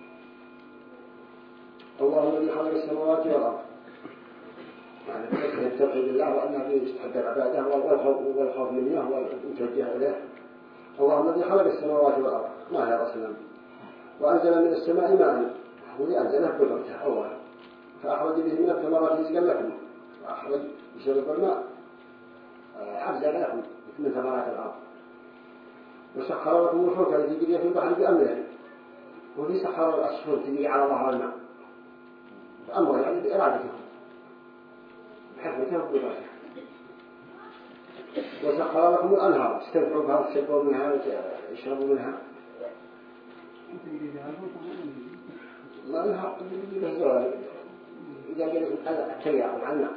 الله الذي خلق السماوات والأرض يعني التوحيد الله وأنه فيه يستحق العبادة والخوف والخوف منه والمتوجه إليه الله الذي خلق السماوات والأرض ما هي رسلا وأنزل من السماء ماء وأنزله بقدرته أولا فأخرج به من الثمرات رزقا لكم وأخرج بسبب الماء أرزق لكم من ثمرات الأرض وسخر لكم الفلك التي تجري في البحر بأمره وفي سخر الأسفل تجري على ظهر الماء فأمره يعني بإرادته بحكمته وبقدرته وسخر لكم الأنهار استنفعوا بها وتشربوا منها وتشربوا منها ما الأنهار بالزوال إذا جلس التيار عنا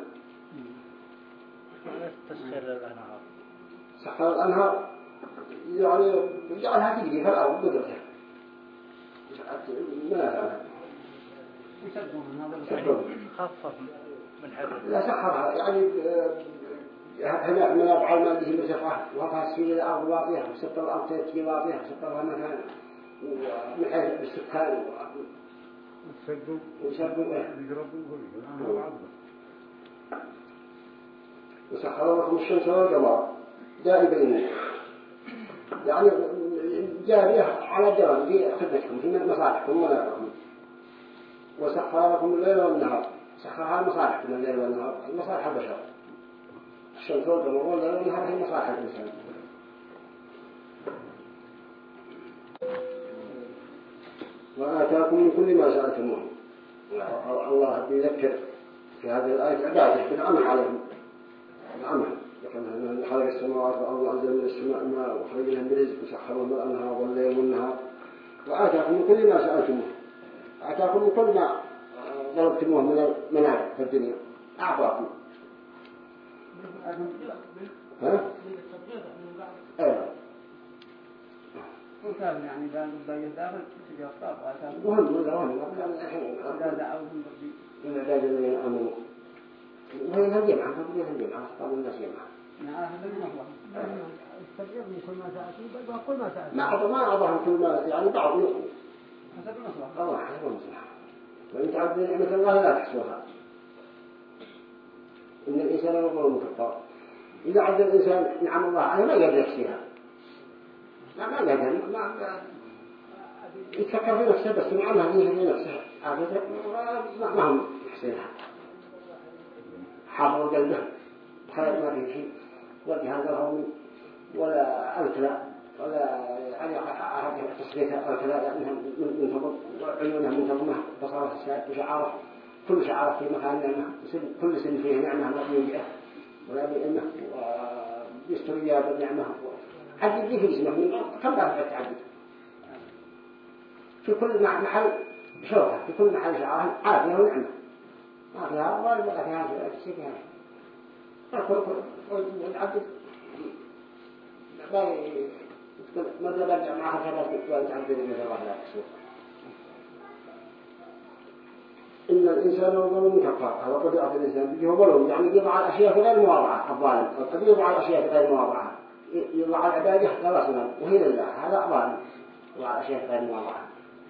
تسخير الأنهار سخر الأنهار يعني يجعلها تجري في الأرض بقدرته منافعها يسبوا من هذا خفف من حدث لا سخرها يعني هناك منابع الماء اللي هي مرتفعة وفيها السيل الأرض واضحة وسطر الأرض تجري واضحة وسطرها مكان ومن حيث السكان يسبوا ويسبوا يقربوا الآن وسخر لكم الشمس والقمر دائبين يعني جارية على الدوام في خدمتكم في مصالحكم ومنافعكم وسخر لكم الليل والنهار سخرها مصالحكم الليل والنهار مصالح البشر الشمس والقمر والليل والنهار هي مصالح الإنسان وآتاكم من كل ما سألتموه الله يذكر في هذه الآية عباده بالعمل عليهم العمل لكن خلق السماوات والأرض وأنزل من السماء ماء وخرج لهم برزق وسخر لهم الأنهار والليل والنهار وآتاكم من كل ما سألتموه آتاكم من كل ما ضربتموه من المنافع في الدنيا أعطاكم ها؟ أيوه وكان يعني ده بداية داخل في الصاب وكان وهم ولا وهم الحين لا دعوهم من عباد الذين آمنوا وهي الجمعة فهي الجمعة أخطأوا الناس جمعة نعم هذا المطلق استبعد من كل ما سألتم بل كل ما سألتم ما أعطوا ما أعطاهم كل ما يعني بعض حسب المصلحة الله حسب المصلحة وإن تعبد نعمة الله لا تحصوها إن الإنسان يظلم كفار إذا عبد الإنسان نعم الله عليه ما يقدر يحصيها لا ما يقدر ما يتفكر في نفسه بس معناها هي في نفسه عادة ما هم يحصيها حافظوا قلبه خير ما فيه شيء وجهاز الهوم ولا ألكلاء ولا يعني تصريح ألكلاء لأنها منتظم وعيونها منتظمة بصرها السائد وشعاره كل شعاره في مكان نعمة كل سن فيه نعمة لا بيوجئه ولا بيئنه ويستريا بالنعمة عدد لي في اسمه من كم بعد تعدد في كل محل شوكة في كل محل شعار عافية ونعمة ما فيها أموال ولا فيها شيء فيها والعدد ما تبرجع مع خسارات وتعدد من الله لا تسوق إن الإنسان ظلم كفار هو قد يعطي الإنسان به ظلم يعني يضع الأشياء في غير مواضعة الظالم قد يضع الأشياء في غير مواضعة يضع العبادة لرسنا وهي لله هذا ظالم يضع الأشياء في غير مواضعة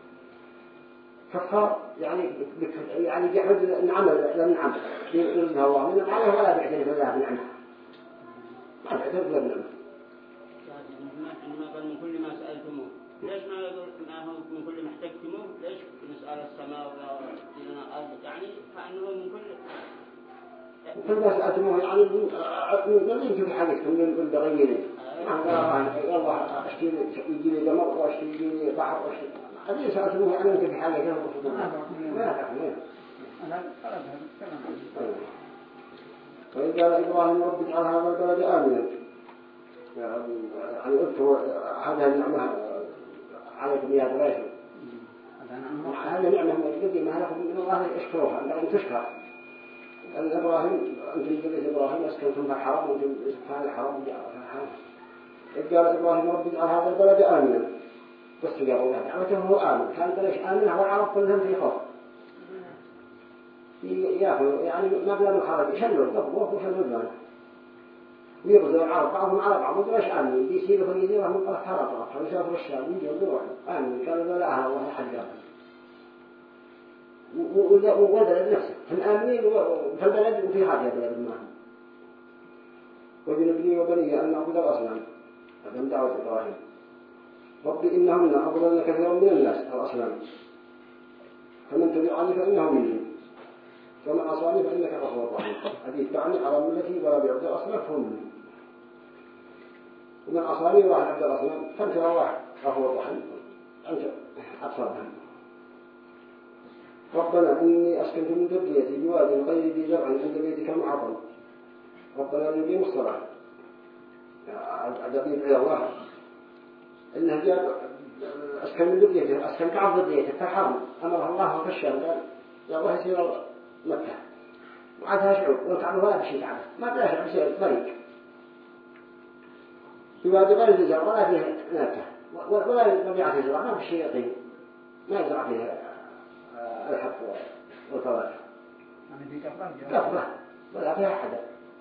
كفار يعني يعني يحمد النعم للنعم يرزقها الله من نعمه ولا بيعترف الله بنعمه ما بيعترف الله بنعمه عندما قال من كل ما سألتموه ليش ما يقول ما هو من كل ما احتجتموه ليش نسأل السماء ولنا الأرض يعني فأنه من كل كل ما سألتموه يعني من يمكن في حاجتكم من بغيرين يا الله اشتري يجيني دمر واشتري يجيني بحر واشتري هذه سألتموه يعني يمكن في حاجة ما تعرفون أنا قرأتها بالكلام وإن قال إبراهيم رب اجعل هذا البلد آمنا يعني اذكروا هذه النعمة عليكم يا قريش هذه النعمة قديمة لكم من الله اشكروها أن تشكر أن إبراهيم أنتم جلس إبراهيم أسكنتم في الحرم وأنتم سبحان الحرم جاء في الحرم إذ قال إبراهيم رب اجعل هذا البلد آمنا واستجابوا له دعوته هو آمن كان بلش آمن هو العرب كلهم في خوف يأخذوا يعني مبلغ من الخرج يشلوا ضبوه وشلوا الزمان ويغزوا العرب بعضهم عرب بعضهم بلش آمن يسيروا في يسيروا من طرف حرب طرف ويسافروا الشام ويجوا يروحوا آمن كانوا لا أهل الله حد ووزل نفسه هم آمنين في البلد وفي هذه البلد معهم وجنبني وبني أن نعبد الأصنام هذا من دعوة إبراهيم رب إنهن أضللن كثيرا من الناس الأصنام فمن تبعني فإنه مني ومن عصاني فإنك غفور رحيم حديث تعني على ملتي ولا بيعبد الأصنام فهو مني ومن عصاني واحد عبد الأصنام فأنت واحد غفور رحيم أنت أطفالهم ربنا إني أسكنت من ذريتي بواد غير ذي زرع عند بيتك المحرم ربنا ليقيموا الصلاة عجبني بعيد الله إنه جاب أسكن من ذريته أسكن بعض ذريته في الحرم أمره الله في الشام قال يا الله يسير مكة وعدها شعوب وتعبوا ولا بشيء تعبه ما بلا شعب شيء طريق بواد غير ذي زرع ولا فيه نبتة ولا مبيعة زرع ما في شيء يطيب ما يزرع فيه الحق والفواكه يعني في كفرة كفرة ولا فيها حدا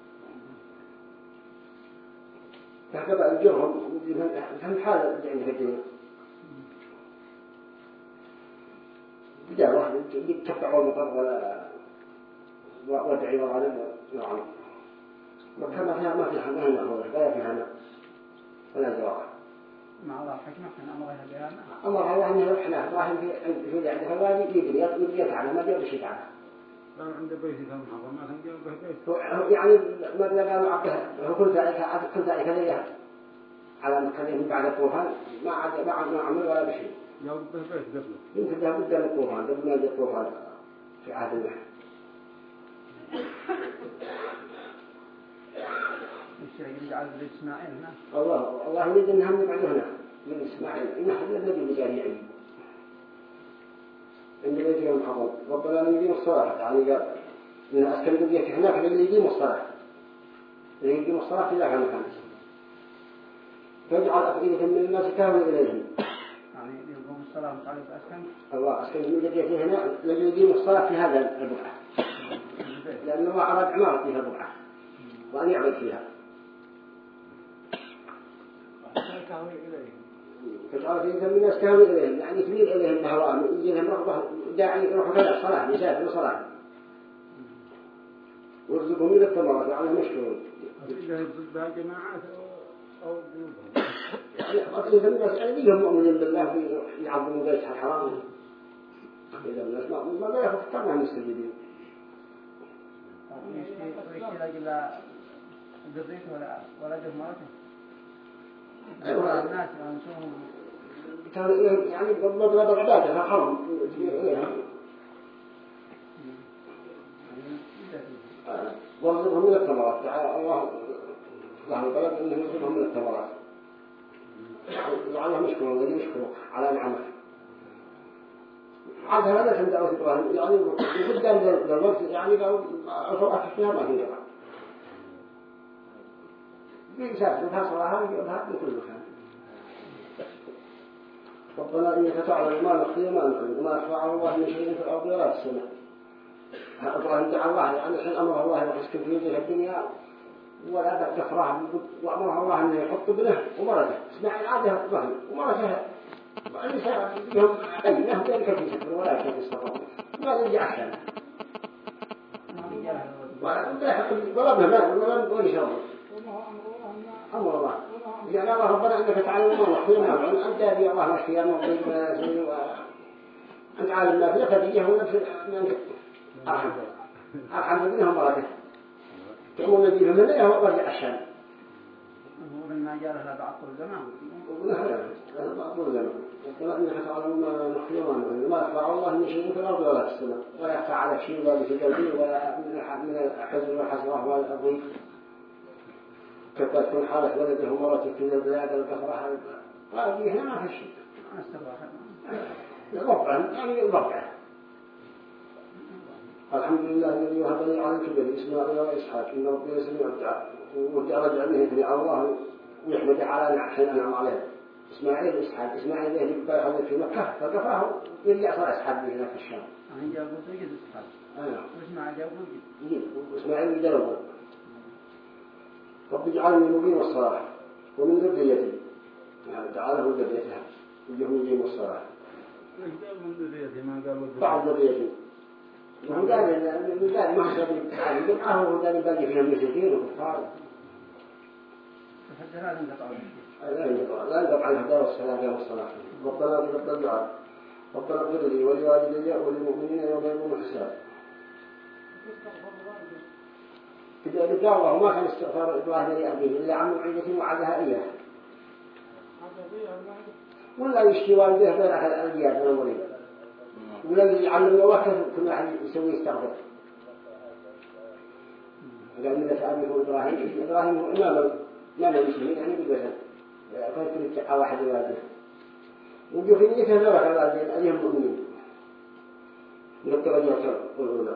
فهكذا الجرهم هم حال يعني في الدنيا بدأ واحد يتبعوا المطر ولا ودعي وغالب نعم وكما فيها ما فيها ما هنا ولا فيها ماء ولا زراعة مع الله حكمة أن أمرها بها أمر الله أن يرحنا إبراهيم في في ذلك فالوادي يدري يدري يتعلم ما جاب شيء عنه. كان عنده بيت كان محرم ما كان جاب به بيت. يعني ما قالوا عبده هو كل ذلك كل ذلك ذي على مكانه بعد الطوفان ما عاد ما عاد ما عمل ولا بشيء. جاب به بيت قبله. يمكن ده بد من الطوفان قبل ما يجي الطوفان في عهد النوح. الشيء يجعل لإسماعيل هنا. الله الله يريد أن هم يبعدوا هنا من إسماعيل إن حد النبي بجاري عيد. عندما يجي يوم حضر ربنا لا يقيم الصلاة يعني قال إن أسكن بيته هناك اللي يقيم الصلاة اللي يقيم الصلاة في ذاك المكان. فيجعل أفئدة من الناس تهوي إليهم. يعني يقوم الصلاة متعلق أسكن. الله أسكن من بيته هنا الذي يقيم الصلاة في هذا البقعة. لأن الله أراد عمارة فيها البقعة وأن يعبد فيها. فجعل فيه من الناس تهوي إليهم يعني تميل إليهم بهواء يجيهم رغبة داعي يروحوا كذا الصلاة يسافر الصلاة ويرزقهم من الثمرات يعني مشكور إذا يرزق بها جماعات أو بيوتهم يعني أصلي الناس الذين مؤمنين بالله يعظموا بيت الحرام إذا الناس ما ما يخفون عن السجدين ويشتي لأجل ذريته ولا ولا جماعته أيوة الناس ينسوهم يعني مطلب العبادة فحرم وارزقهم من الثمرات الله الله البلد إنه يرزقهم من الثمرات لعلهم يشكرون ويجب يشكروا على نعمه. عاد هذا كان دعوة إبراهيم يعني قدام الوقت يعني قالوا الفرقة فيها ما تنقطع. بيسافر بها صراحة يجيبها من كل مكان. ربنا إنك تعلم ما نخفي ما نعلم وما يخفى الله من شيء في الأرض ولا في السماء. إبراهيم دعا الله يعني الحين أمره الله يحسكن في وجه الدنيا ولا تفرح وأمره الله أن يحط ابنه ومرته. اسماعيل عادها إبراهيم ومرته وأن يسأل لهم أينه ذلك في سفر ولا كيف يستطيعون. ما يجي أحسن. ولا بهما ولا ولا شر. أمر الله. يعني الله ربنا أنك تعلم ما نخفي ما نعلم أنت يا الله نخفي ما نخفي ما نخفي أنت عالم ما فيك فديه ونفس أنك أرحم أرحم منهم بركة تقول نجيب من ذلك هو برجع الشام ومن ما جاء لها بعض الزمان لا بعض الزمان وقال إنك تعلم ما نخفي ما نعلم ما يخفى الله من شيء في الأرض ولا في السماء ولا يخفى على شيء ولا في قلبه ولا من الحزن والحسرة ولا الضيق كيف تكون حالة ولده ومرته في البلاد الكفرة هذه هنا ما في شيء ربعا يعني ربعا الحمد لله الذي وهب لي على الكبر إسماعيل وإسحاق إن ربي يسمع الدعاء ودي رجع منه يثني على الله ويحمد على نعم أنعم عليه إسماعيل وإسحاق إسماعيل ذهب يبقى في مكة فقفاه يرجع صار إسحاق هنا في الشام أنا جابوا توجد إسحاق وإسماعيل جابوا يجيب وإسماعيل يجربوا رب اجعلني مقيم الصلاة ومن ذريتي يعني تعالى من ذريتها يجيهم يقيم الصلاة بعض ذريتي وهم قال من قال ما حسب التعالي يبقى هو قال باقي فيهم مسكين وكفار فالجهاد انقطع لا ينقطع لا ينقطع الهدى والسلام يوم الصلاة ربنا تقبل دعاء ربنا اغفر لي ولوالدي وللمؤمنين يوم يقوم الحساب كذا قال الله ما كان استغفار إبراهيم لأبيه إلا عن موعدة وعدها إياه ولا يشكي والديه بين الأنبياء من المريض ولا يعلم الله كيف كل واحد يسوي يستغفر قال ملة أبيه إبراهيم إبراهيم هو إمام إمام المسلمين يعني بالوزن فيكون يتقى واحد والديه وجو في نيته نورك الوالدين أليهم مؤمنين من الدرجات والعلماء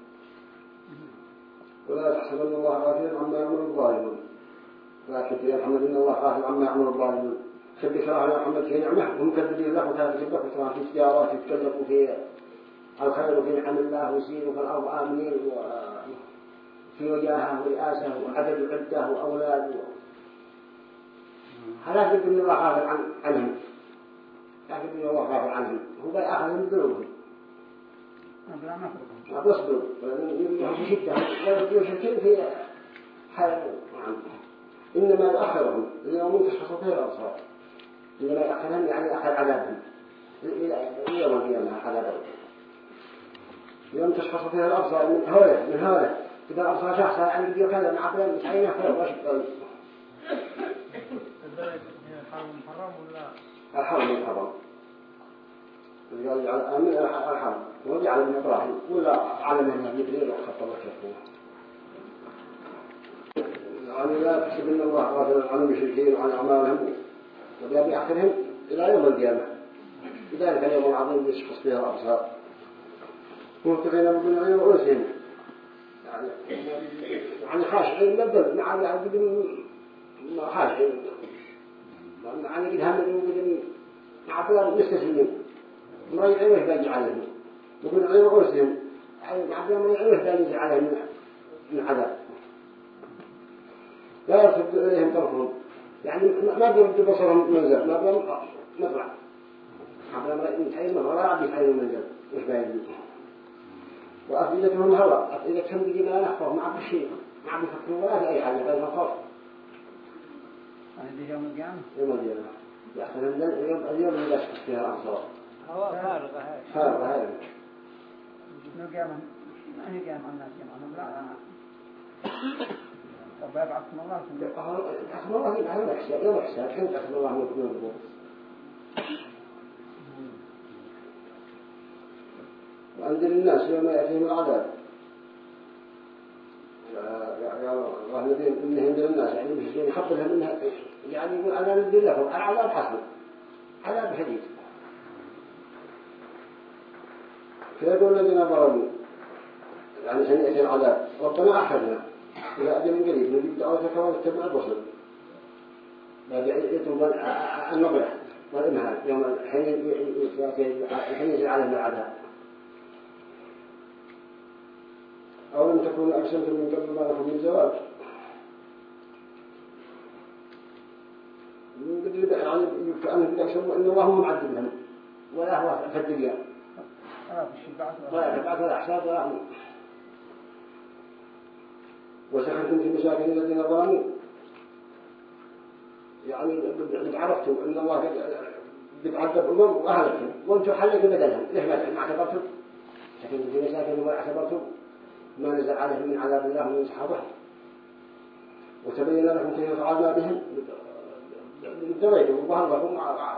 ولا تحسبن الله غافلا عما يعمل الظالمون لكن يا محمد إن الله غافل عما يعمل الظالمون خذ شرعنا محمد في نعمه هم كذبين له وكذبوا في تجارات يتكلموا في الخير وفي نعم الله ويسيروا في الأرض آمنين وفي وجاهه ورئاسه وعدد عده وأولاد هذا يقول إن الله غافل عن عنهم لكن إن الله غافل عنهم هو بيأخذهم بذنوبهم ما بيصبروا ولأنهم في شدة يشركين في حال إنما يؤخرهم اليوم تشخص فيه الأبصار إنما يؤخرهم يعني أخذ عذابهم يوم القيامة عذابهم يوم تشخص فيه الأبصار من هوله من هوله إذا الأبصار شخصها يعني بديو كذا مع عبدالله مش عينه فيه وشبه الحرم محرم ولا الحرم محرم قال يجعل آمن الحرم ويجعل من إبراهيم ولا علم أنه جبريل وخط الله كفوه يعني لا تحسب إن الله غافل عن المشركين وعن أعمالهم وبيبي آخرهم إلى يوم القيامة لذلك اليوم العظيم يشخص فيها الأبصار مهتقين بالعين رؤوسهم يعني يعني خاشعين للذل مع العبد خاشعين يعني قد همدوا قد مع فلان مستسلمين مريعين وهباجي عليهم وقل عين رؤوسهم مع فلان مريعين وهباجي عليهم من عذاب لا يرتد إليهم طرفهم يعني ما بيرد بصرهم منزل ما بيرد مطلع حبلا مريعين متحيين مطلع لا عبد يتحيين منزل وش بايدين وأفئدتهم هواء أفئدتهم بجي ما نخفر ما عبد الشيء ما عبد يفكروا ولا في أي حاجة غير الخوف هذه يوم القيامة يوم القيامة يحسن اليوم اليوم اللي يشخص فيها الأبصار هواء فارغة هاي فارغة هاي شنو قيامة ما هي قيامة الناس جمعهم لا أنا طب يبعثكم الله يبعثكم الله يبعث يوم حساب يوم حساب حين يبعثكم الله من النبوة وأنزل الناس يوم يأتيهم العذاب قال الله الذين إنهم من الناس يعني مش يخبرهم إنها يعني يقول أنا نزل لكم العذاب حصل عذاب شديد. فيقول الذين ظلموا يعني سنئة العذاب ربنا أخذنا إلى أجل قريب نجيب دعوتك ونتبع الرسل يطلب النظرة والإمهال يوم الحين ينزل عليهم العذاب. أو لم تكونوا أقسمتم من قبل ما لكم من زواج يعني كأنه بدأ يسموا إن الله معذب لهم ولا هو في الدنيا ولا تبعث ولا حساب ولا هم. وسخرتم في مساكن الذين ظلموا يعني قد عرفتم أن الله قد عذب أمم وأهلكم وأنتم حلقوا بدلهم ليه ما اعتبرتم سكنتم في مساكن وما اعتبرتم ما نزل عليهم من عذاب الله من صحابه وتبين لكم كيف فعلنا بهم بالدرجة وظهرهم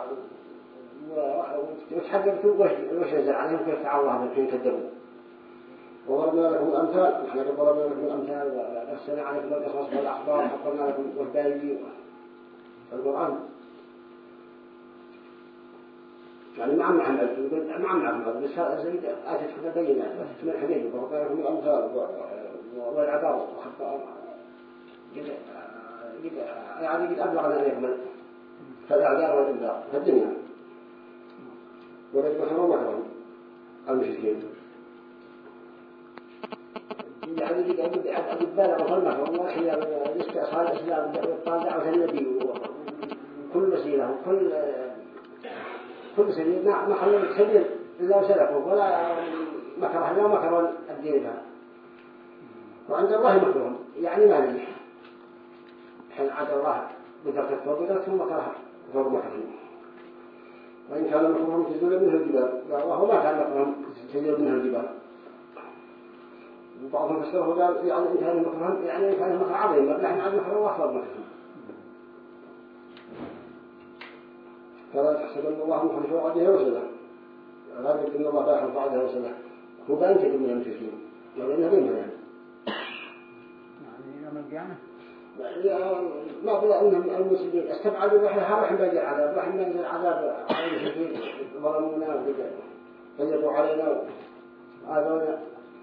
وتحدثوا وش نزل عليهم كيف فعل الله بالحين كذبوا. وضربنا لكم الأمثال نحن قد ضربنا لكم الأمثال ونفسنا عليكم القصص والأخبار حقرنا لكم والباقي القرآن يعني مع محمد يقول مع محمد بس هذا زيد آتت حتى بينات وآتت من الحديد وضربنا لكم الأمثال والعبار يعني قد أبلغنا أن يكمل فالأعذار والإنذار في الدنيا ولكن مكروا مكرهم المشركين يعني قد قد بالغوا في المكر والله هي استئصال الإسلام وإبطال دعوة النبي وكل وسيلة وكل كل سبيل ما خلوا سبيل إلا وسلكوا ولا مكره إلا مكروا الدين بها. وعند الله مكرهم يعني ما نجح حين عاد الله بدرجة وبدرجة مكرها فوق مكرهم. وإن كان مكرهم تزول منه الجبال وهو ما كان مكرهم تزول منه الجبال. وبعضهم فسره قال يعني إن كان مكرهم يعني إن كان مكر عظيم نحن عاد مكرهم وأخبر مكرهم. فلا تحسبن الله مخلف وعده وسله لا بد أن الله باخلف وعده وسله هو بأنتج من المشركين لأنه بينه يعني يعني يوم القيامة ما بلا أنهم المسلمين استبعدوا وحنا هرحم باقي العذاب وحنا ننزل العذاب على المشركين ظلمونا وضيقوا علينا وآذونا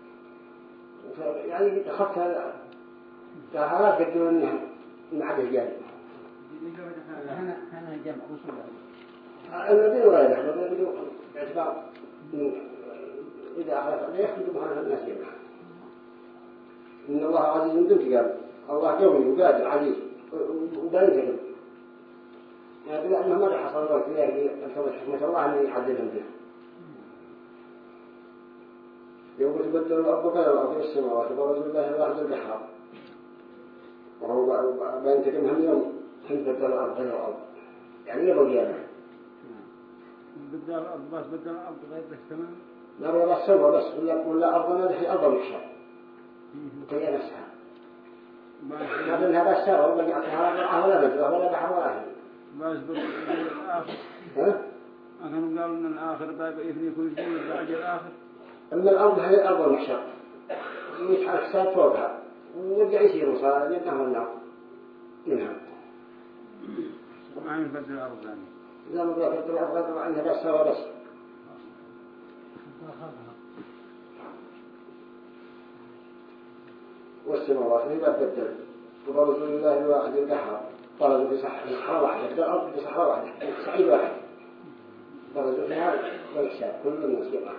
يعني خفت جاهلات يقولون أنهم من عدد جانب هنا هنا جمع رسول الذين غيره الذين باعتبار إذا أخذت عليه يخرج مخالفة الناس جميعا. إن الله عزيز من انتقام الله قوي وقادر عزيز وبينتقم يعني بلا أنه ما حصل الله كذلك التوت حكمة الله أن يعذبهم به. يوم تبدل الأرض غير الأرض والسماوات وبرزوا الله الواحد القهار وهو بينتقم هم يوم حين تبدل الأرض غير الأرض يعني يبقى قيامة بدل الأرض بس بدل الأرض غير السماء لا ولا السماء بس ولا ولا أرضنا ذي أرض محشر وهي نفسها ما بينها بس سوا ولا جعتها ولا بدر ولا بحر ولا أهل بس بدل الآخر ها أكانوا قالوا إن الآخر باب يفني كل شيء بعد الآخر أما الأرض هي أرض المحشر يتحرك حساب فوقها ويرجع يصير صار ينتهى النار منها ما ينبدل الأرض ثاني إذا ما بيفرد الأرض عنها بس سوا بس والسماوات هي ما تبدل وبرزوا لله الواحد القهار برزوا في صحراء واحدة الأرض في صحراء واحدة صعيد واحد برزوا فيها والحساب كل الناس جمعا.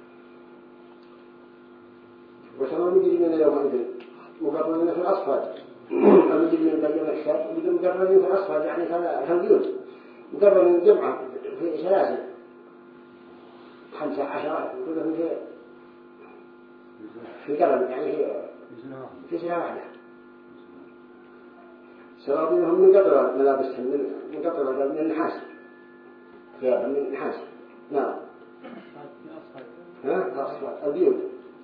وشروا المجرمين يومئذ مقررين في الأصفاد المجرمين بين الحساب مقررين في الأصفاد يعني كالقيود مقررين جمعة في سلاسل خمسة عشر كلهم في في قرن يعني في في سنة واحدة. سرابيلهم من قطرة ملابسهم من قطرة من النحاس ثيابهم من النحاس نعم ها الأصفاد البيوت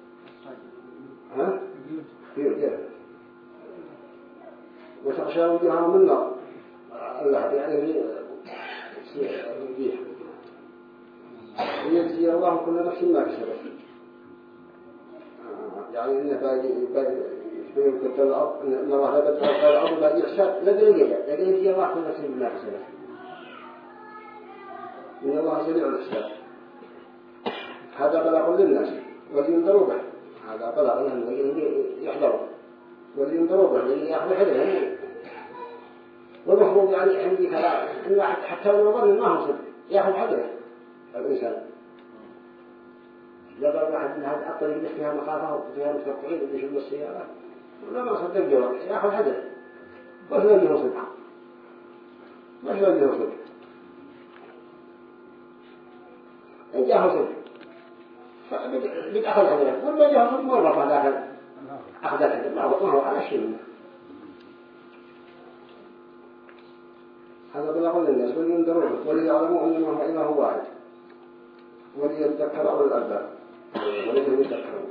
ها بيوت يعني وتغشى وجوههم من النار الله يعني في ليجزي الله كل نفس ما كسبت يعني إنه باقي يمكن الأرض إن الله لا بدأ الأرض بعد يحسب لا دليل لكن يجي الله كل نفس بما كسبت إن الله سريع الحساب هذا بلاغ للناس ولينذروا به هذا بلاغ لهم يحذروا ولينذروا به ليأخذوا حذرهم والمفروض يعني عندي كلام إن واحد حتى لو ظن ما هو صدق يأخذ حذره الإنسان إذا ضرب واحد من هذه الطريق اللي فيها مخافة وفيها متقطعين اللي يشم السيارة ولا ما صدق جواب يأخذ حذره ما تلاقيه صدق ما تلاقيه صدق إن جاءه صدق فبدأخذ حذره ولا جاءه صدق مرة داخل أخذ الحذر ما هو على شيء منه هذا بلاغ للناس ولينذروا وليعلموا أنه هو إله واحد وليذكر أولو الألباب وليس يذكرون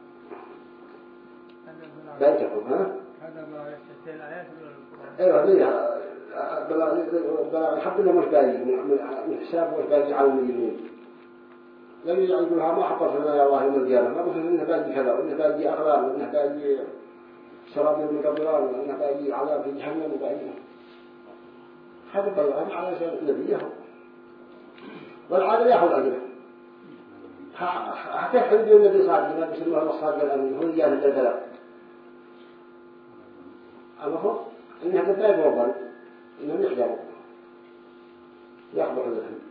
بيتكم ها؟ هذا ما يستثني الآيات من القرآن. أيوة ليه بلاغ بلاغ الحق إنه مش باقي من حساب مش باقي على المجرمين لم يقولها ما حفظنا يا الله يوم القيامة ما قلت إنه باقي كذا وإنه باقي أغلال وإنه باقي سراب من قبران وإنه باقي عذاب في جهنم وباقي هذا بلاغ على شيء نبيه والعادة يأخذ أجره حتى حدود النبي صادق ما بيسموها الصادق الأمين هو جاهد البلاغ المفروض إنها تبقى يبغضون إنهم يحذروا يأخذوا حذرهم